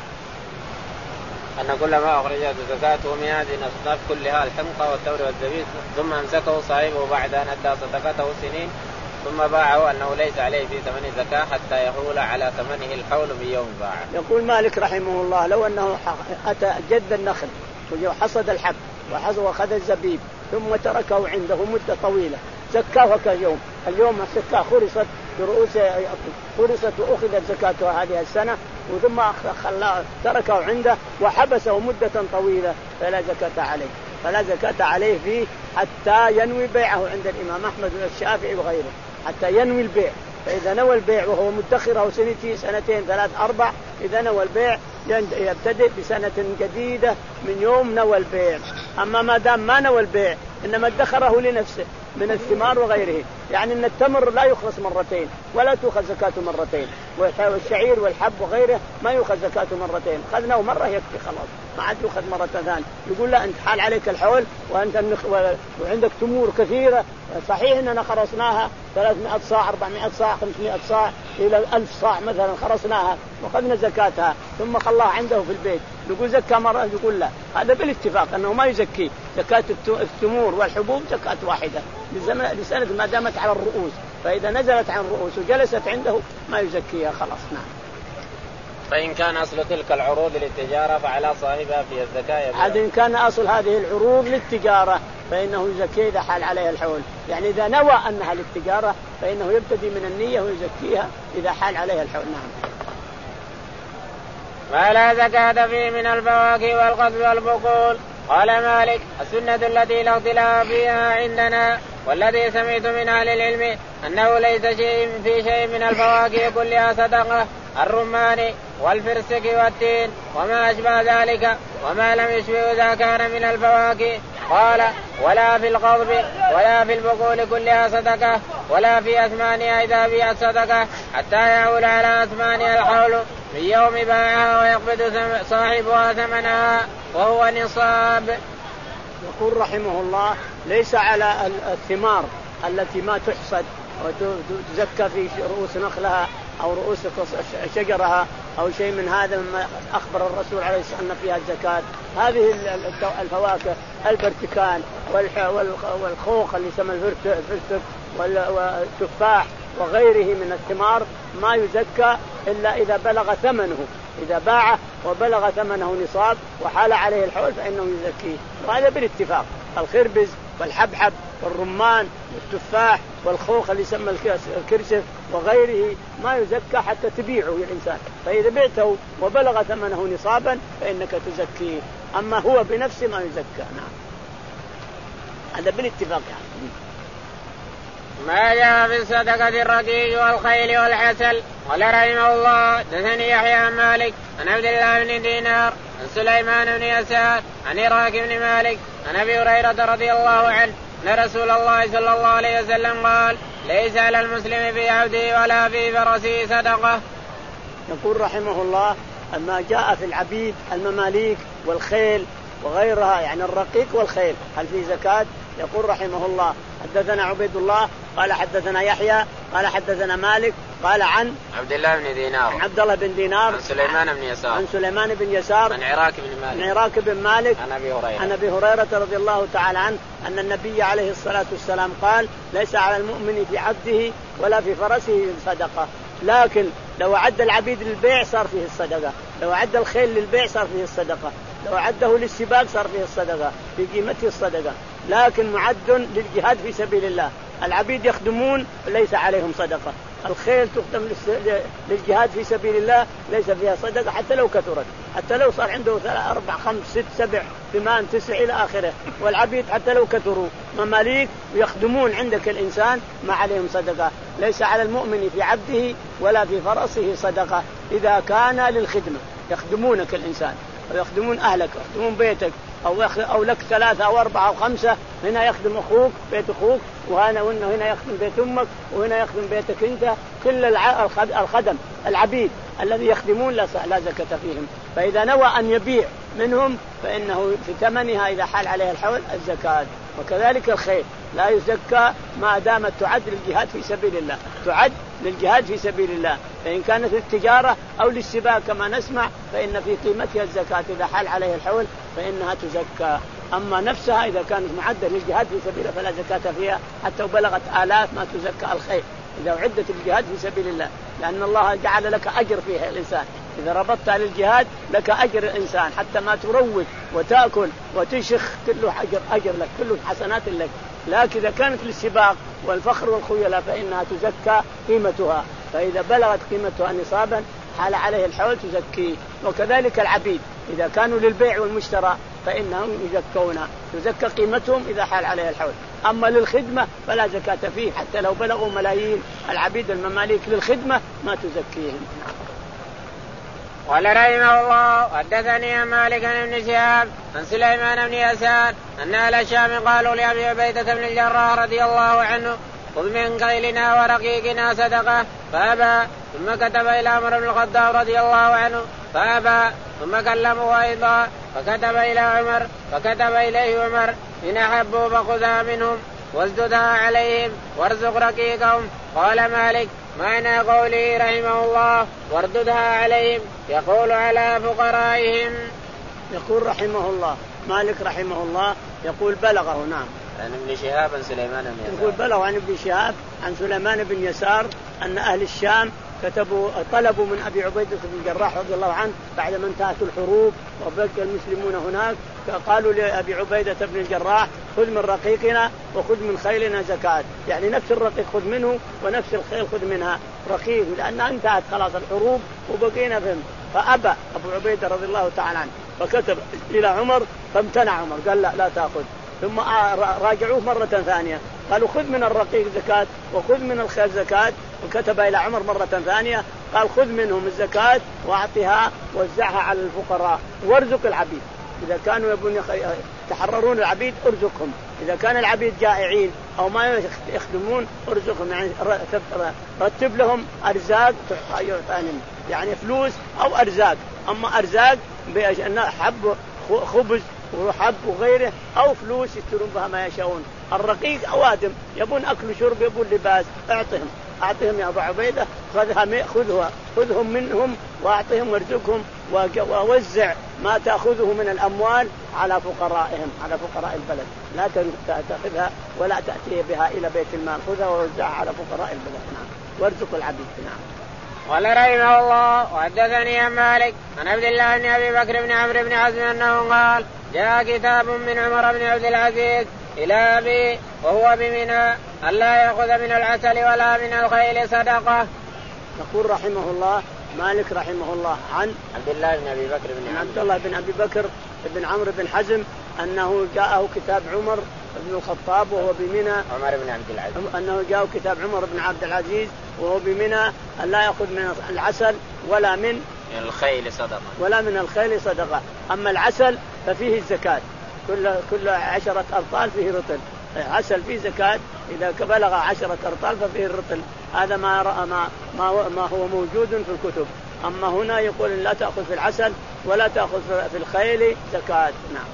أن كل ما أخرجت زكاته من هذه الأصناف كلها الحنطة والتمر والزبيب ثم أمسكه صاحبه بعد أن أدى صدقته سنين ثم باعه أنه ليس عليه في ثمن زكاة حتى يحول على ثمنه الحول من يوم باعه. يقول مالك رحمه الله لو أنه أتى جد النخل وحصد الحب وأخذ الزبيب ثم تركه عنده مدة طويلة زكاه كاليوم اليوم الزكاة خرصت برؤوس خرصت وأخذت زكاتها هذه السنة وثم تركه عنده وحبسه مدة طويلة فلا زكاة عليه فلا زكاة عليه فيه حتى ينوي بيعه عند الإمام أحمد والشافعي وغيره حتى ينوي البيع. فإذا نوى البيع وهو مدخره سنتين سنتين ثلاث أربع إذا نوى البيع يبتدئ بسنة جديدة من يوم نوى البيع. أما ما دام ما نوى البيع إنما ادخره لنفسه من الثمار وغيره يعني أن التمر لا يخلص مرتين ولا تؤخذ زكاة مرتين والشعير والحب وغيره ما يؤخذ زكاة مرتين خذناه مرة يكفي خلاص ما عاد يؤخذ مرة ثانية. يقول لا أنت حال عليك الحول وأنت النخ... وعندك تمور كثيرة صحيح أننا خرصناها ثلاثمائة صاع أربعمائة صاع خمسمائة صاع إلى ألف صاع مثلا خرصناها وأخذنا زكاتها ثم خلاها عنده في البيت يقول زكاة مرة يقول لا هذا بالاتفاق أنه ما يزكي زكاة التمور والحبوب زكاة واحدة لسنة ما دامت على الرؤوس فإذا نزلت عن الرؤوس وجلست عنده ما يزكيها خلاص. نعم. فإن كان أصل تلك العروض للتجارة فعلى صاحبها في الزكاة. هذا إن كان أصل هذه العروض للتجارة فإنه يزكي إذا حال عليها الحول يعني إذا نوى أنها للتجارة فإنه يبتدي من النية ويزكيها إذا حال عليها الحول. نعم. ما لا زكاة فيه من الفواكه والقصب والبقول. قال مالك السنة التي لا اختلاف فيها عندنا والذي سمعت من أهل العلم أنه ليس شيء في شيء من الفواكه كلها صدقة الرمان والفرسك والتين وما أشبه ذلك وما لم يشبه إذا كان من الفواكه. قال ولا في القضب ولا في البقول كلها صدقة ولا في أثمانها إذا بيعت صدقة حتى يعول على أثمانها الحول من يوم باعها ويقبض صاحبها ثمنها وهو نصاب. يقول رحمه الله ليس على الثمار التي ما تحصد وتزكى في رؤوس نخلها أو رؤوس شجرها أو شيء من هذا مما أخبر الرسول عليه الصلاة والسلام فيها الزكاة. هذه الفواكه البرتكان والخوخ اللي يسمى الفرتك والتفاح وغيره من الثمار ما يزكى إلا إذا بلغ ثمنه إذا باعه وبلغ ثمنه نصاب وحال عليه الحول فإنه يزكيه وهذا بالاتفاق. الخربز والحبحب والرمان والتفاح والخوخ اللي يسمى الكرسف وغيره ما يزكى حتى تبيعه الإنسان فإذا بعته وبلغ ثمنه نصابا فإنك تزكيه أما هو بنفسه ما يزكى. نعم. هذا بالاتفاق يعني. ما جاء في الصدقة الرقيق والخيل والعسل. قال رحمه الله دثني يحيى عن مالك عن عبد الله بن دينار عن سليمان بن يسار عن إراك بن مالك عن أبي هريرة رضي الله عنه أن رسول الله صلى الله عليه وسلم قال ليس على المسلم في عبده ولا في فرسه صدقة. يقول رحمه الله ما جاء في العبيد المماليك والخيل وغيرها يعني الرقيق والخيل هل في زكاة؟ يقول رحمه الله حدثنا عبيد الله قال حدثنا يحيى قال حدثنا مالك قال عن عبد الله بن دينار عبد الله بن دينار عن سليمان بن يسار عن سليمان بن يسار عن عراك بن مالك عن عراك بن مالك عن أبي هريرة عن أبي هريرة رضي الله تعالى عنه أن النبي عليه الصلاة والسلام قال ليس على المؤمن في عبده ولا في فرسه صدقة لكن لو عد العبيد للبيع صار فيه الصدقة لو عد الخيل للبيع صار فيه الصدقة لو عده للسباق صار فيه الصدقة في قيمته الصدقة لكن معد للجهاد في سبيل الله. العبيد يخدمون ليس عليهم صدقة الخيل تقدم للجهاد في سبيل الله ليس فيها صدقة حتى لو كثرت، حتى لو صار عنده أربع خمس ست سبع ثمان تسع إلى آخره. والعبيد حتى لو كثروا مماليك ويخدمون عندك الإنسان ما عليهم صدقة. ليس على المؤمن في عبده ولا في فرسه صدقة إذا كان للخدمة، يخدمونك الإنسان ويخدمون أهلك يخدمون بيتك، أو أو لك ثلاثة أو أربعة أو خمسة، هنا يخدم أخوك بيت أخوك، وهنا وهنا يخدم بيت أمك، وهنا يخدم بيتك أنت. كل الخدم العبيد الذي يخدمون لا زكاة فيهم. فإذا نوى أن يبيع منهم فإنه في ثمنها إذا حال عليها الحول الزكاة. وكذلك الخيل لا يزكى ما دامت تعد للجهاد في سبيل الله، تعد للجهاد في سبيل الله. فإن كانت للتجارة أو للسباق كما نسمع فإن في قيمتها الزكاة إذا حال عليها الحول فإنها تزكى. أما نفسها إذا كانت معدة للجهاد في سبيل الله فلا زكاة فيها حتى بلغت آلاف ما تزكى الخيل إذا عدت الجهاد في سبيل الله، لأن الله جعل لك أجر فيها الإنسان. إذا ربطت على الجهاد لك أجر الإنسان حتى ما تروج وتأكل وتشخ كله أجر أجر لك، كله حسنات لك. لكن إذا كانت للسباق والفخر والخيلاء فإنها تزكى قيمتها، فإذا بلغت قيمتها نصابا حال عليه الحول تزكيه. وكذلك العبيد إذا كانوا للبيع والمشترى فإنهم يزكون، تزكى قيمتهم إذا حال عليه الحول. أما للخدمة فلا زكاة فيه حتى لو بلغوا ملايين. العبيد المماليك للخدمة ما تزكيهم. قال رحمه الله حدثني مالك بن شهاب عن سليمان بن يسار أن أهل الشام قالوا لأبي عبيدة بن الجراح رضي الله عنه خذ من كيلنا ورقيقنا صدقة فأبى، ثم كتب إلى عمر بن الخطاب رضي الله عنه فأبى، ثم كلمه أيضا فكتب إلى عمر فكتب إليه عمر إن أحبوا فخذها منهم وازددها عليهم وارزق رقيقهم. قال مالك معنى قوله رحمه الله وارددها عليهم يقول على فقرائهم. يقول رحمه الله مالك رحمه الله يقول بلغه نعم عن ابن شهاب عن سليمان بن يسار، يقول بلغ عن ابن شهاب عن سليمان بن يسار أن أهل الشام كتبوا طلبوا من أبي عبيدة بن الجراح رضي الله عنه بعد ما انتهت الحروب وبقى المسلمون هناك، قالوا لأبي عبيدة بن الجراح خذ من رقيقنا وخذ من خيلنا زكاة، يعني نفس الرقيق خذ منه ونفس الخيل خذ منها رقيق، لأنها انتهت خلاص الحروب وبقينا فهم. فأبى أبو عبيدة رضي الله تعالى عنه فكتب إلى عمر فامتنع عمر قال لا لا تأخذ. ثم راجعوه مرة ثانية قالوا خذ من الرقيق زكاة وخذ من الخيل زكاة، وكتب إلى عمر مرة ثانية قال خذ منهم الزكاة وأعطها وزعها على الفقراء وارزق العبيد. إذا كانوا يبون يتحررون العبيد ارزقهم، إذا كان العبيد جائعين أو ما يخدمون ارزقهم، يعني رتب لهم أرزاق يعني فلوس أو أرزاق. أما أرزاق حب خبز وحب وغيره أو فلوس يشترون بها ما يشاءون. الرقيق أوادم يبون أكل وشرب يبون لباس أعطهم أعطهم يا أبو عبيدة خذها خذها خذهم منهم وأعطهم وارزقهم ووزع ما تأخذه من الأموال على فقرائهم على فقراء البلد، لا تأخذها ولا تأتي بها إلى بيت المال، خذها ووزعها على فقراء البلد. نعم وارزق العبيد. نعم. قال رحمه الله وحدثني عن مالك عن عبد الله بن أبي بكر بن عمرو بن حزم أنه قال جاء كتاب من عمر بن عبد العزيز إلى أبي وهو بمنى ألا يأخذ من العسل ولا من الخيل صدقة. يقول رحمه الله مالك رحمه الله عن عبد الله بن أبي بكر بن عبد الله بن أبي بكر بن عمرو بن حزم أنه جاءه كتاب عمر بن الخطاب وهو بمنى عمر بن عبد العزيز أنه جاءه كتاب عمر بن عبد العزيز وهو بمنى ألا يأخذ من العسل ولا من الخيل صدقة ولا من الخيل صدقة. أما العسل ففيه الزكاة، كل كل عشرة أرطال فيه رطل، عسل فيه زكاة إذا بلغ عشرة أرطال ففيه الرطل. هذا ما رأى ما ما ما هو موجود في الكتب. أما هنا يقول لا تأخذ في العسل ولا تأخذ في الخيل زكاة. نعم.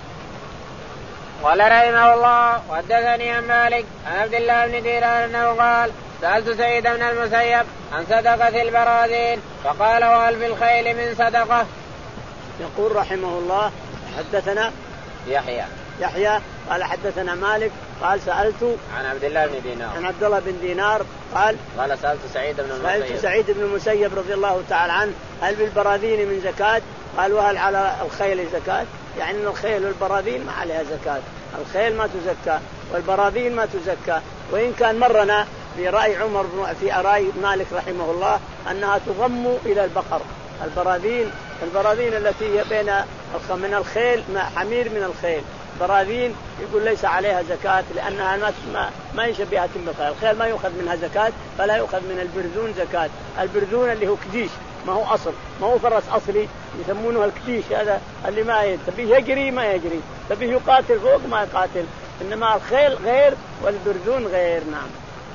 قال رحمه الله وحدثني عن مالك عن عبد الله بن دينار أنه قال سألت سعيد بن المسيب عن صدقة البراذين فقال وهل في الخيل من صدقة. يقول رحمه الله حدثنا يحيى يحيى قال حدثنا مالك قال سألت عن عبد الله بن دينار عن عبد الله بن دينار قال قال سألت سعيد بن المسيب سألت سعيد بن المسيب رضي الله تعالى عنه هل بالبراذين من زكاة؟ قال وهل على الخيل زكاة؟ يعني الخيل والبراذين ما عليها زكاة، الخيل ما تزكى والبراذين ما تزكى. وإن كان مرنا في رأي عمر في رأي مالك رحمه الله أنها تضم إلى البقر. البراذين البراذين التي هي بين من الخيل حمير من الخيل براذين يقول ليس عليها زكاة لأنها ما ما يشبهها بالخيل. الخيل ما يؤخذ منها زكاة فلا يؤخذ من البرذون زكاة. البرذون اللي هو كديش ما هو أصل ما هو فرس أصلي يسمونه الكديش هذا اللي ما تبيه يجري ما يجري تبيه يقاتل فوق ما يقاتل. إنما الخيل غير والبرذون غير. نعم.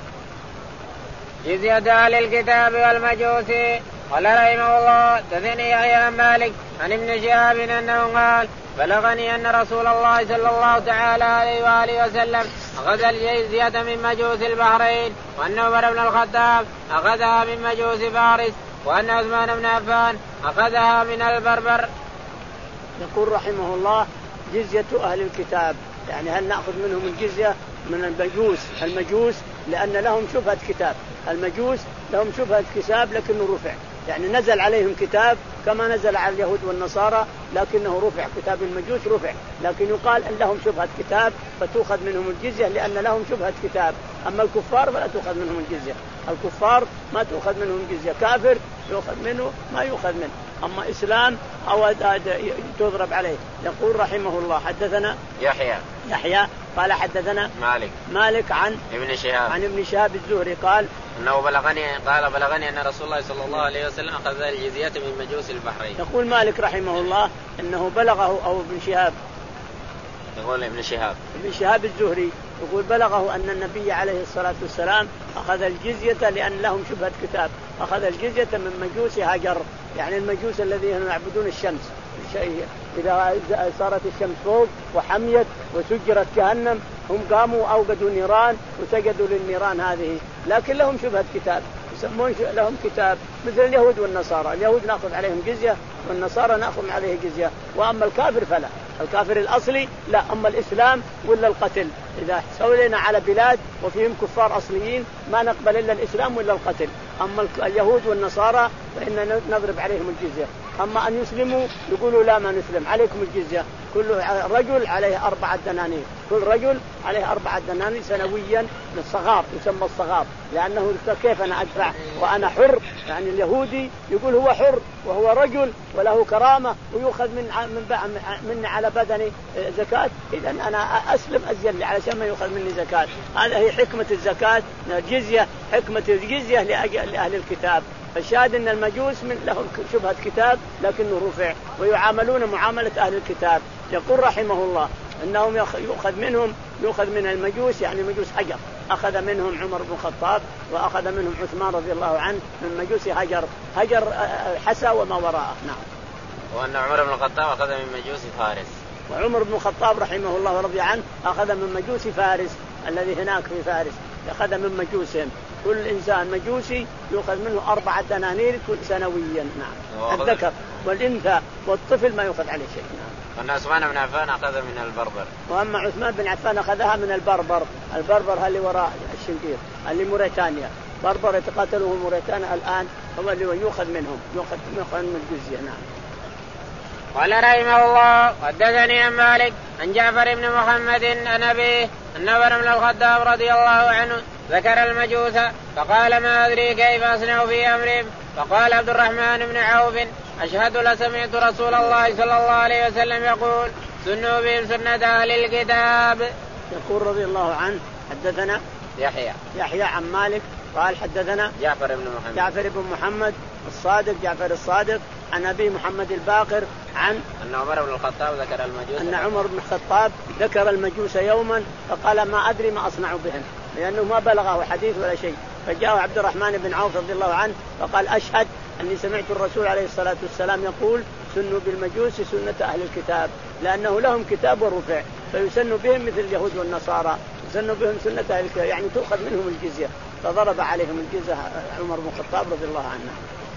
جزية أهل الكتاب والمجوس. قال رحمه الله تثني يحيى مالك عن ابن شهاب أنه قال بلغني أن رسول الله صلى الله تعالى عليه وآله وسلم أخذ الجزية من مجوس البحرين وأن عمر بن الخطاب أخذها من مجوس فارس وأن عثمان بن عفان أخذها من البربر. يقول رحمه الله جزية أهل الكتاب يعني هل نأخذ منهم الجزية من المجوس. المجوس لأن لهم شبهة كتاب. المجوس لهم شبهة كتاب لكنه رفع يعني نزل عليهم كتاب كما نزل على اليهود والنصارى لكنه رفع. كتاب المجوس رفع لكن يقال أن لهم شبهة كتاب فتأخذ منهم الجزية لأن لهم شبهة كتاب. أما الكفار فلا تأخذ منهم الجزية. الكفار ما تأخذ منهم الجزية. كافر يأخذ منه ما يأخذ منه. أما إسلام أو تضرب عليه. يقول رحمه الله حدثنا يحيى يحيى قال حدثنا مالك مالك عن ابن شهاب عن ابن شهاب الزهري قال انه بلغني قال بلغني ان رسول الله صلى الله عليه وسلم اخذ الجزية من مجوس البحرين. يقول مالك رحمه الله انه بلغه او ابن شهاب يقول ابن شهاب ابن شهاب الزهري يقول بلغه ان النبي عليه الصلاة والسلام اخذ الجزية لان لهم شبهة كتاب. اخذ الجزية من مجوس هاجر يعني المجوس الذين يعبدون الشمس. إذا صارت الشمس فوق وحميت وسجرت جهنم هم قاموا أوقدوا نيران وسجدوا للنيران هذه لكن لهم شبهة كتاب يسمون لهم كتاب مثل اليهود والنصارى. اليهود نأخذ عليهم جزية والنصارى نأخذ عليه جزية. وأما الكافر فلا. الكافر الأصلي لا. أما الإسلام ولا القتل. إذا سولينا على بلاد وفيهم كفار أصليين ما نقبل إلا الإسلام ولا القتل. أما اليهود والنصارى فإننا نضرب عليهم الجزية. أما أن يسلموا يقولوا لا ما نسلم عليكم الجزية. كل رجل عليه أربعة دنانير. كل رجل عليه أربعة دنانير سنويا من الصغار يسمى الصغار لأنه كيف أنا أدفع وأنا حر. يعني اليهودي يقول هو حر وهو رجل وله كرامة ويؤخذ من من مني على بدني زكاة. إذا أنا أسلم أزين لي علشان ما يؤخذ مني زكاة. هذا هي حكمة الزكاة الجزية. حكمة الجزية لأهل الكتاب. فالشاهد أن المجوس من لهم شبهة كتاب لكنه رفع ويعاملون معاملة أهل الكتاب. يقول رحمه الله أنهم يؤخذ منهم يؤخذ من المجوس يعني مجوس حجر. أخذ منهم عمر بن الخطاب وأخذ منهم عثمان رضي الله عنه من مجوس هجر هجر حسا وما وراءه. نعم. وأن عمر بن الخطاب أخذ من مجوس فارس. وعمر بن الخطاب رحمه الله ورضي عنه أخذ من مجوس فارس الذي هناك في فارس. أخذ من مجوسهم. كل إنسان مجوسي يؤخذ منه أربعة دنانير سنويا. نعم. الذكر والأنثى والطفل ما يؤخذ عليه شيء. نعم. وأن عثمان بن عفان أخذ من البربر. وأما عثمان بن عفان أخذها من البربر. البربر اللي وراء الشنقيط اللي موريتانيا. بربر يتقاتلوا موريتانيا الآن هو اللي يؤخذ منهم يؤخذ من الجزية. نعم. قال رحمه الله حدثني عن مالك عن جعفر بن محمد عن أبيه أن عمر بن الخطاب رضي الله عنه ذكر المجوس فقال ما أدري كيف أصنع في أمرهم. فقال عبد الرحمن بن عوف أشهد لسمعت رسول الله صلى الله عليه وسلم يقول سنوا بهم سنة أهل الكتاب. يقول رضي الله عنه حدثنا يحيى يحيى عن مالك قال حدثنا جعفر بن محمد جعفر بن محمد الصادق جعفر الصادق عن أبي محمد الباقر عن أن عمر بن الخطاب ذكر المجوس أن عمر بن الخطاب ذكر المجوس يوما فقال ما أدري ما أصنع بهم لأنه ما بلغه حديث ولا شيء. فجاء عبد الرحمن بن عوف رضي الله عنه فقال أشهد أني سمعت الرسول عليه الصلاة والسلام يقول سنوا بالمجوس سنة أهل الكتاب لأنه لهم كتاب ورفع فيسن بهم مثل اليهود والنصارى يسن بهم سنة أهل الكتاب يعني تؤخذ منهم الجزية. فضرب عليهم الجزية عمر بن الخطاب رضي الله عنه.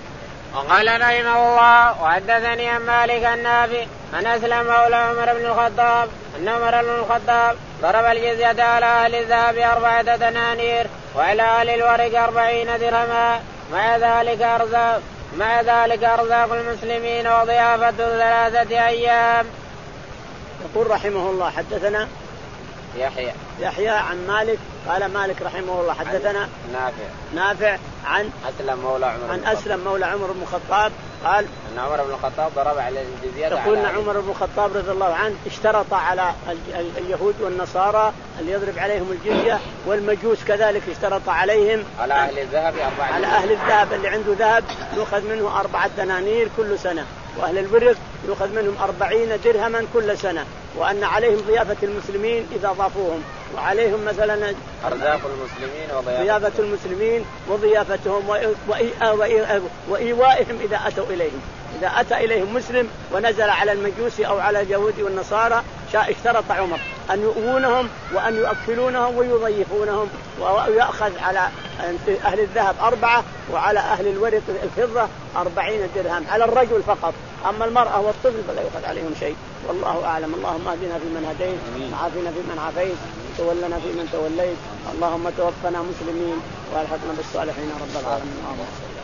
وقال رحمه الله وحدثني عن مالك النافع أن أسلم مولى عمر بن الخطاب أن عمر بن الخطاب ضرب الجزية على أهل الذهب أربعة دنانير وعلى أهل الورق أربعين درهما مع ذلك أرزاق مع ذلك أرزاق المسلمين وضيافة ثلاثة أيام. يقول رحمه الله حدثنا يحيى يحيى عن مالك قال مالك رحمه الله حدثنا نافع نافع عن أسلم مولى عمر عن أسلم مولى عمر بن الخطاب قال أن عمر بن الخطاب ضرب على الجزية. يقول عمر بن الخطاب رضي الله عنه اشترط على اليهود والنصارى اللي يضرب عليهم الجزية والمجوس كذلك اشترط عليهم على أهل الذهب أربعة على أهل الذهب اللي عنده ذهب يأخذ منه أربعة دنانير كل سنة، وأهل الورق يأخذ منهم أربعين درهما كل سنة، وأن عليهم ضيافة المسلمين إذا ضافوهم، وعليهم مثلا أرزاق المسلمين وضيافة المسلمين وضيافتهم وإيوائهم إذا أتوا إليهم. إذا أتى إليهم مسلم ونزل على المجوس أو على اليهود والنصارى اشترط عمر أن يؤونهم وأن يؤكلونهم ويضيفونهم، ويأخذ على أهل الذهب أربعة وعلى أهل الورق الفضة أربعين درهم على الرجل فقط، أما المرأة والطفل فلا يأخذ عليهم شيء. والله أعلم. اللهم اهدنا فيمن هديت وعافنا فيمن عافيت وتولنا فيمن توليت، اللهم توفنا مسلمين والحقنا بالصالحين رب العالمين.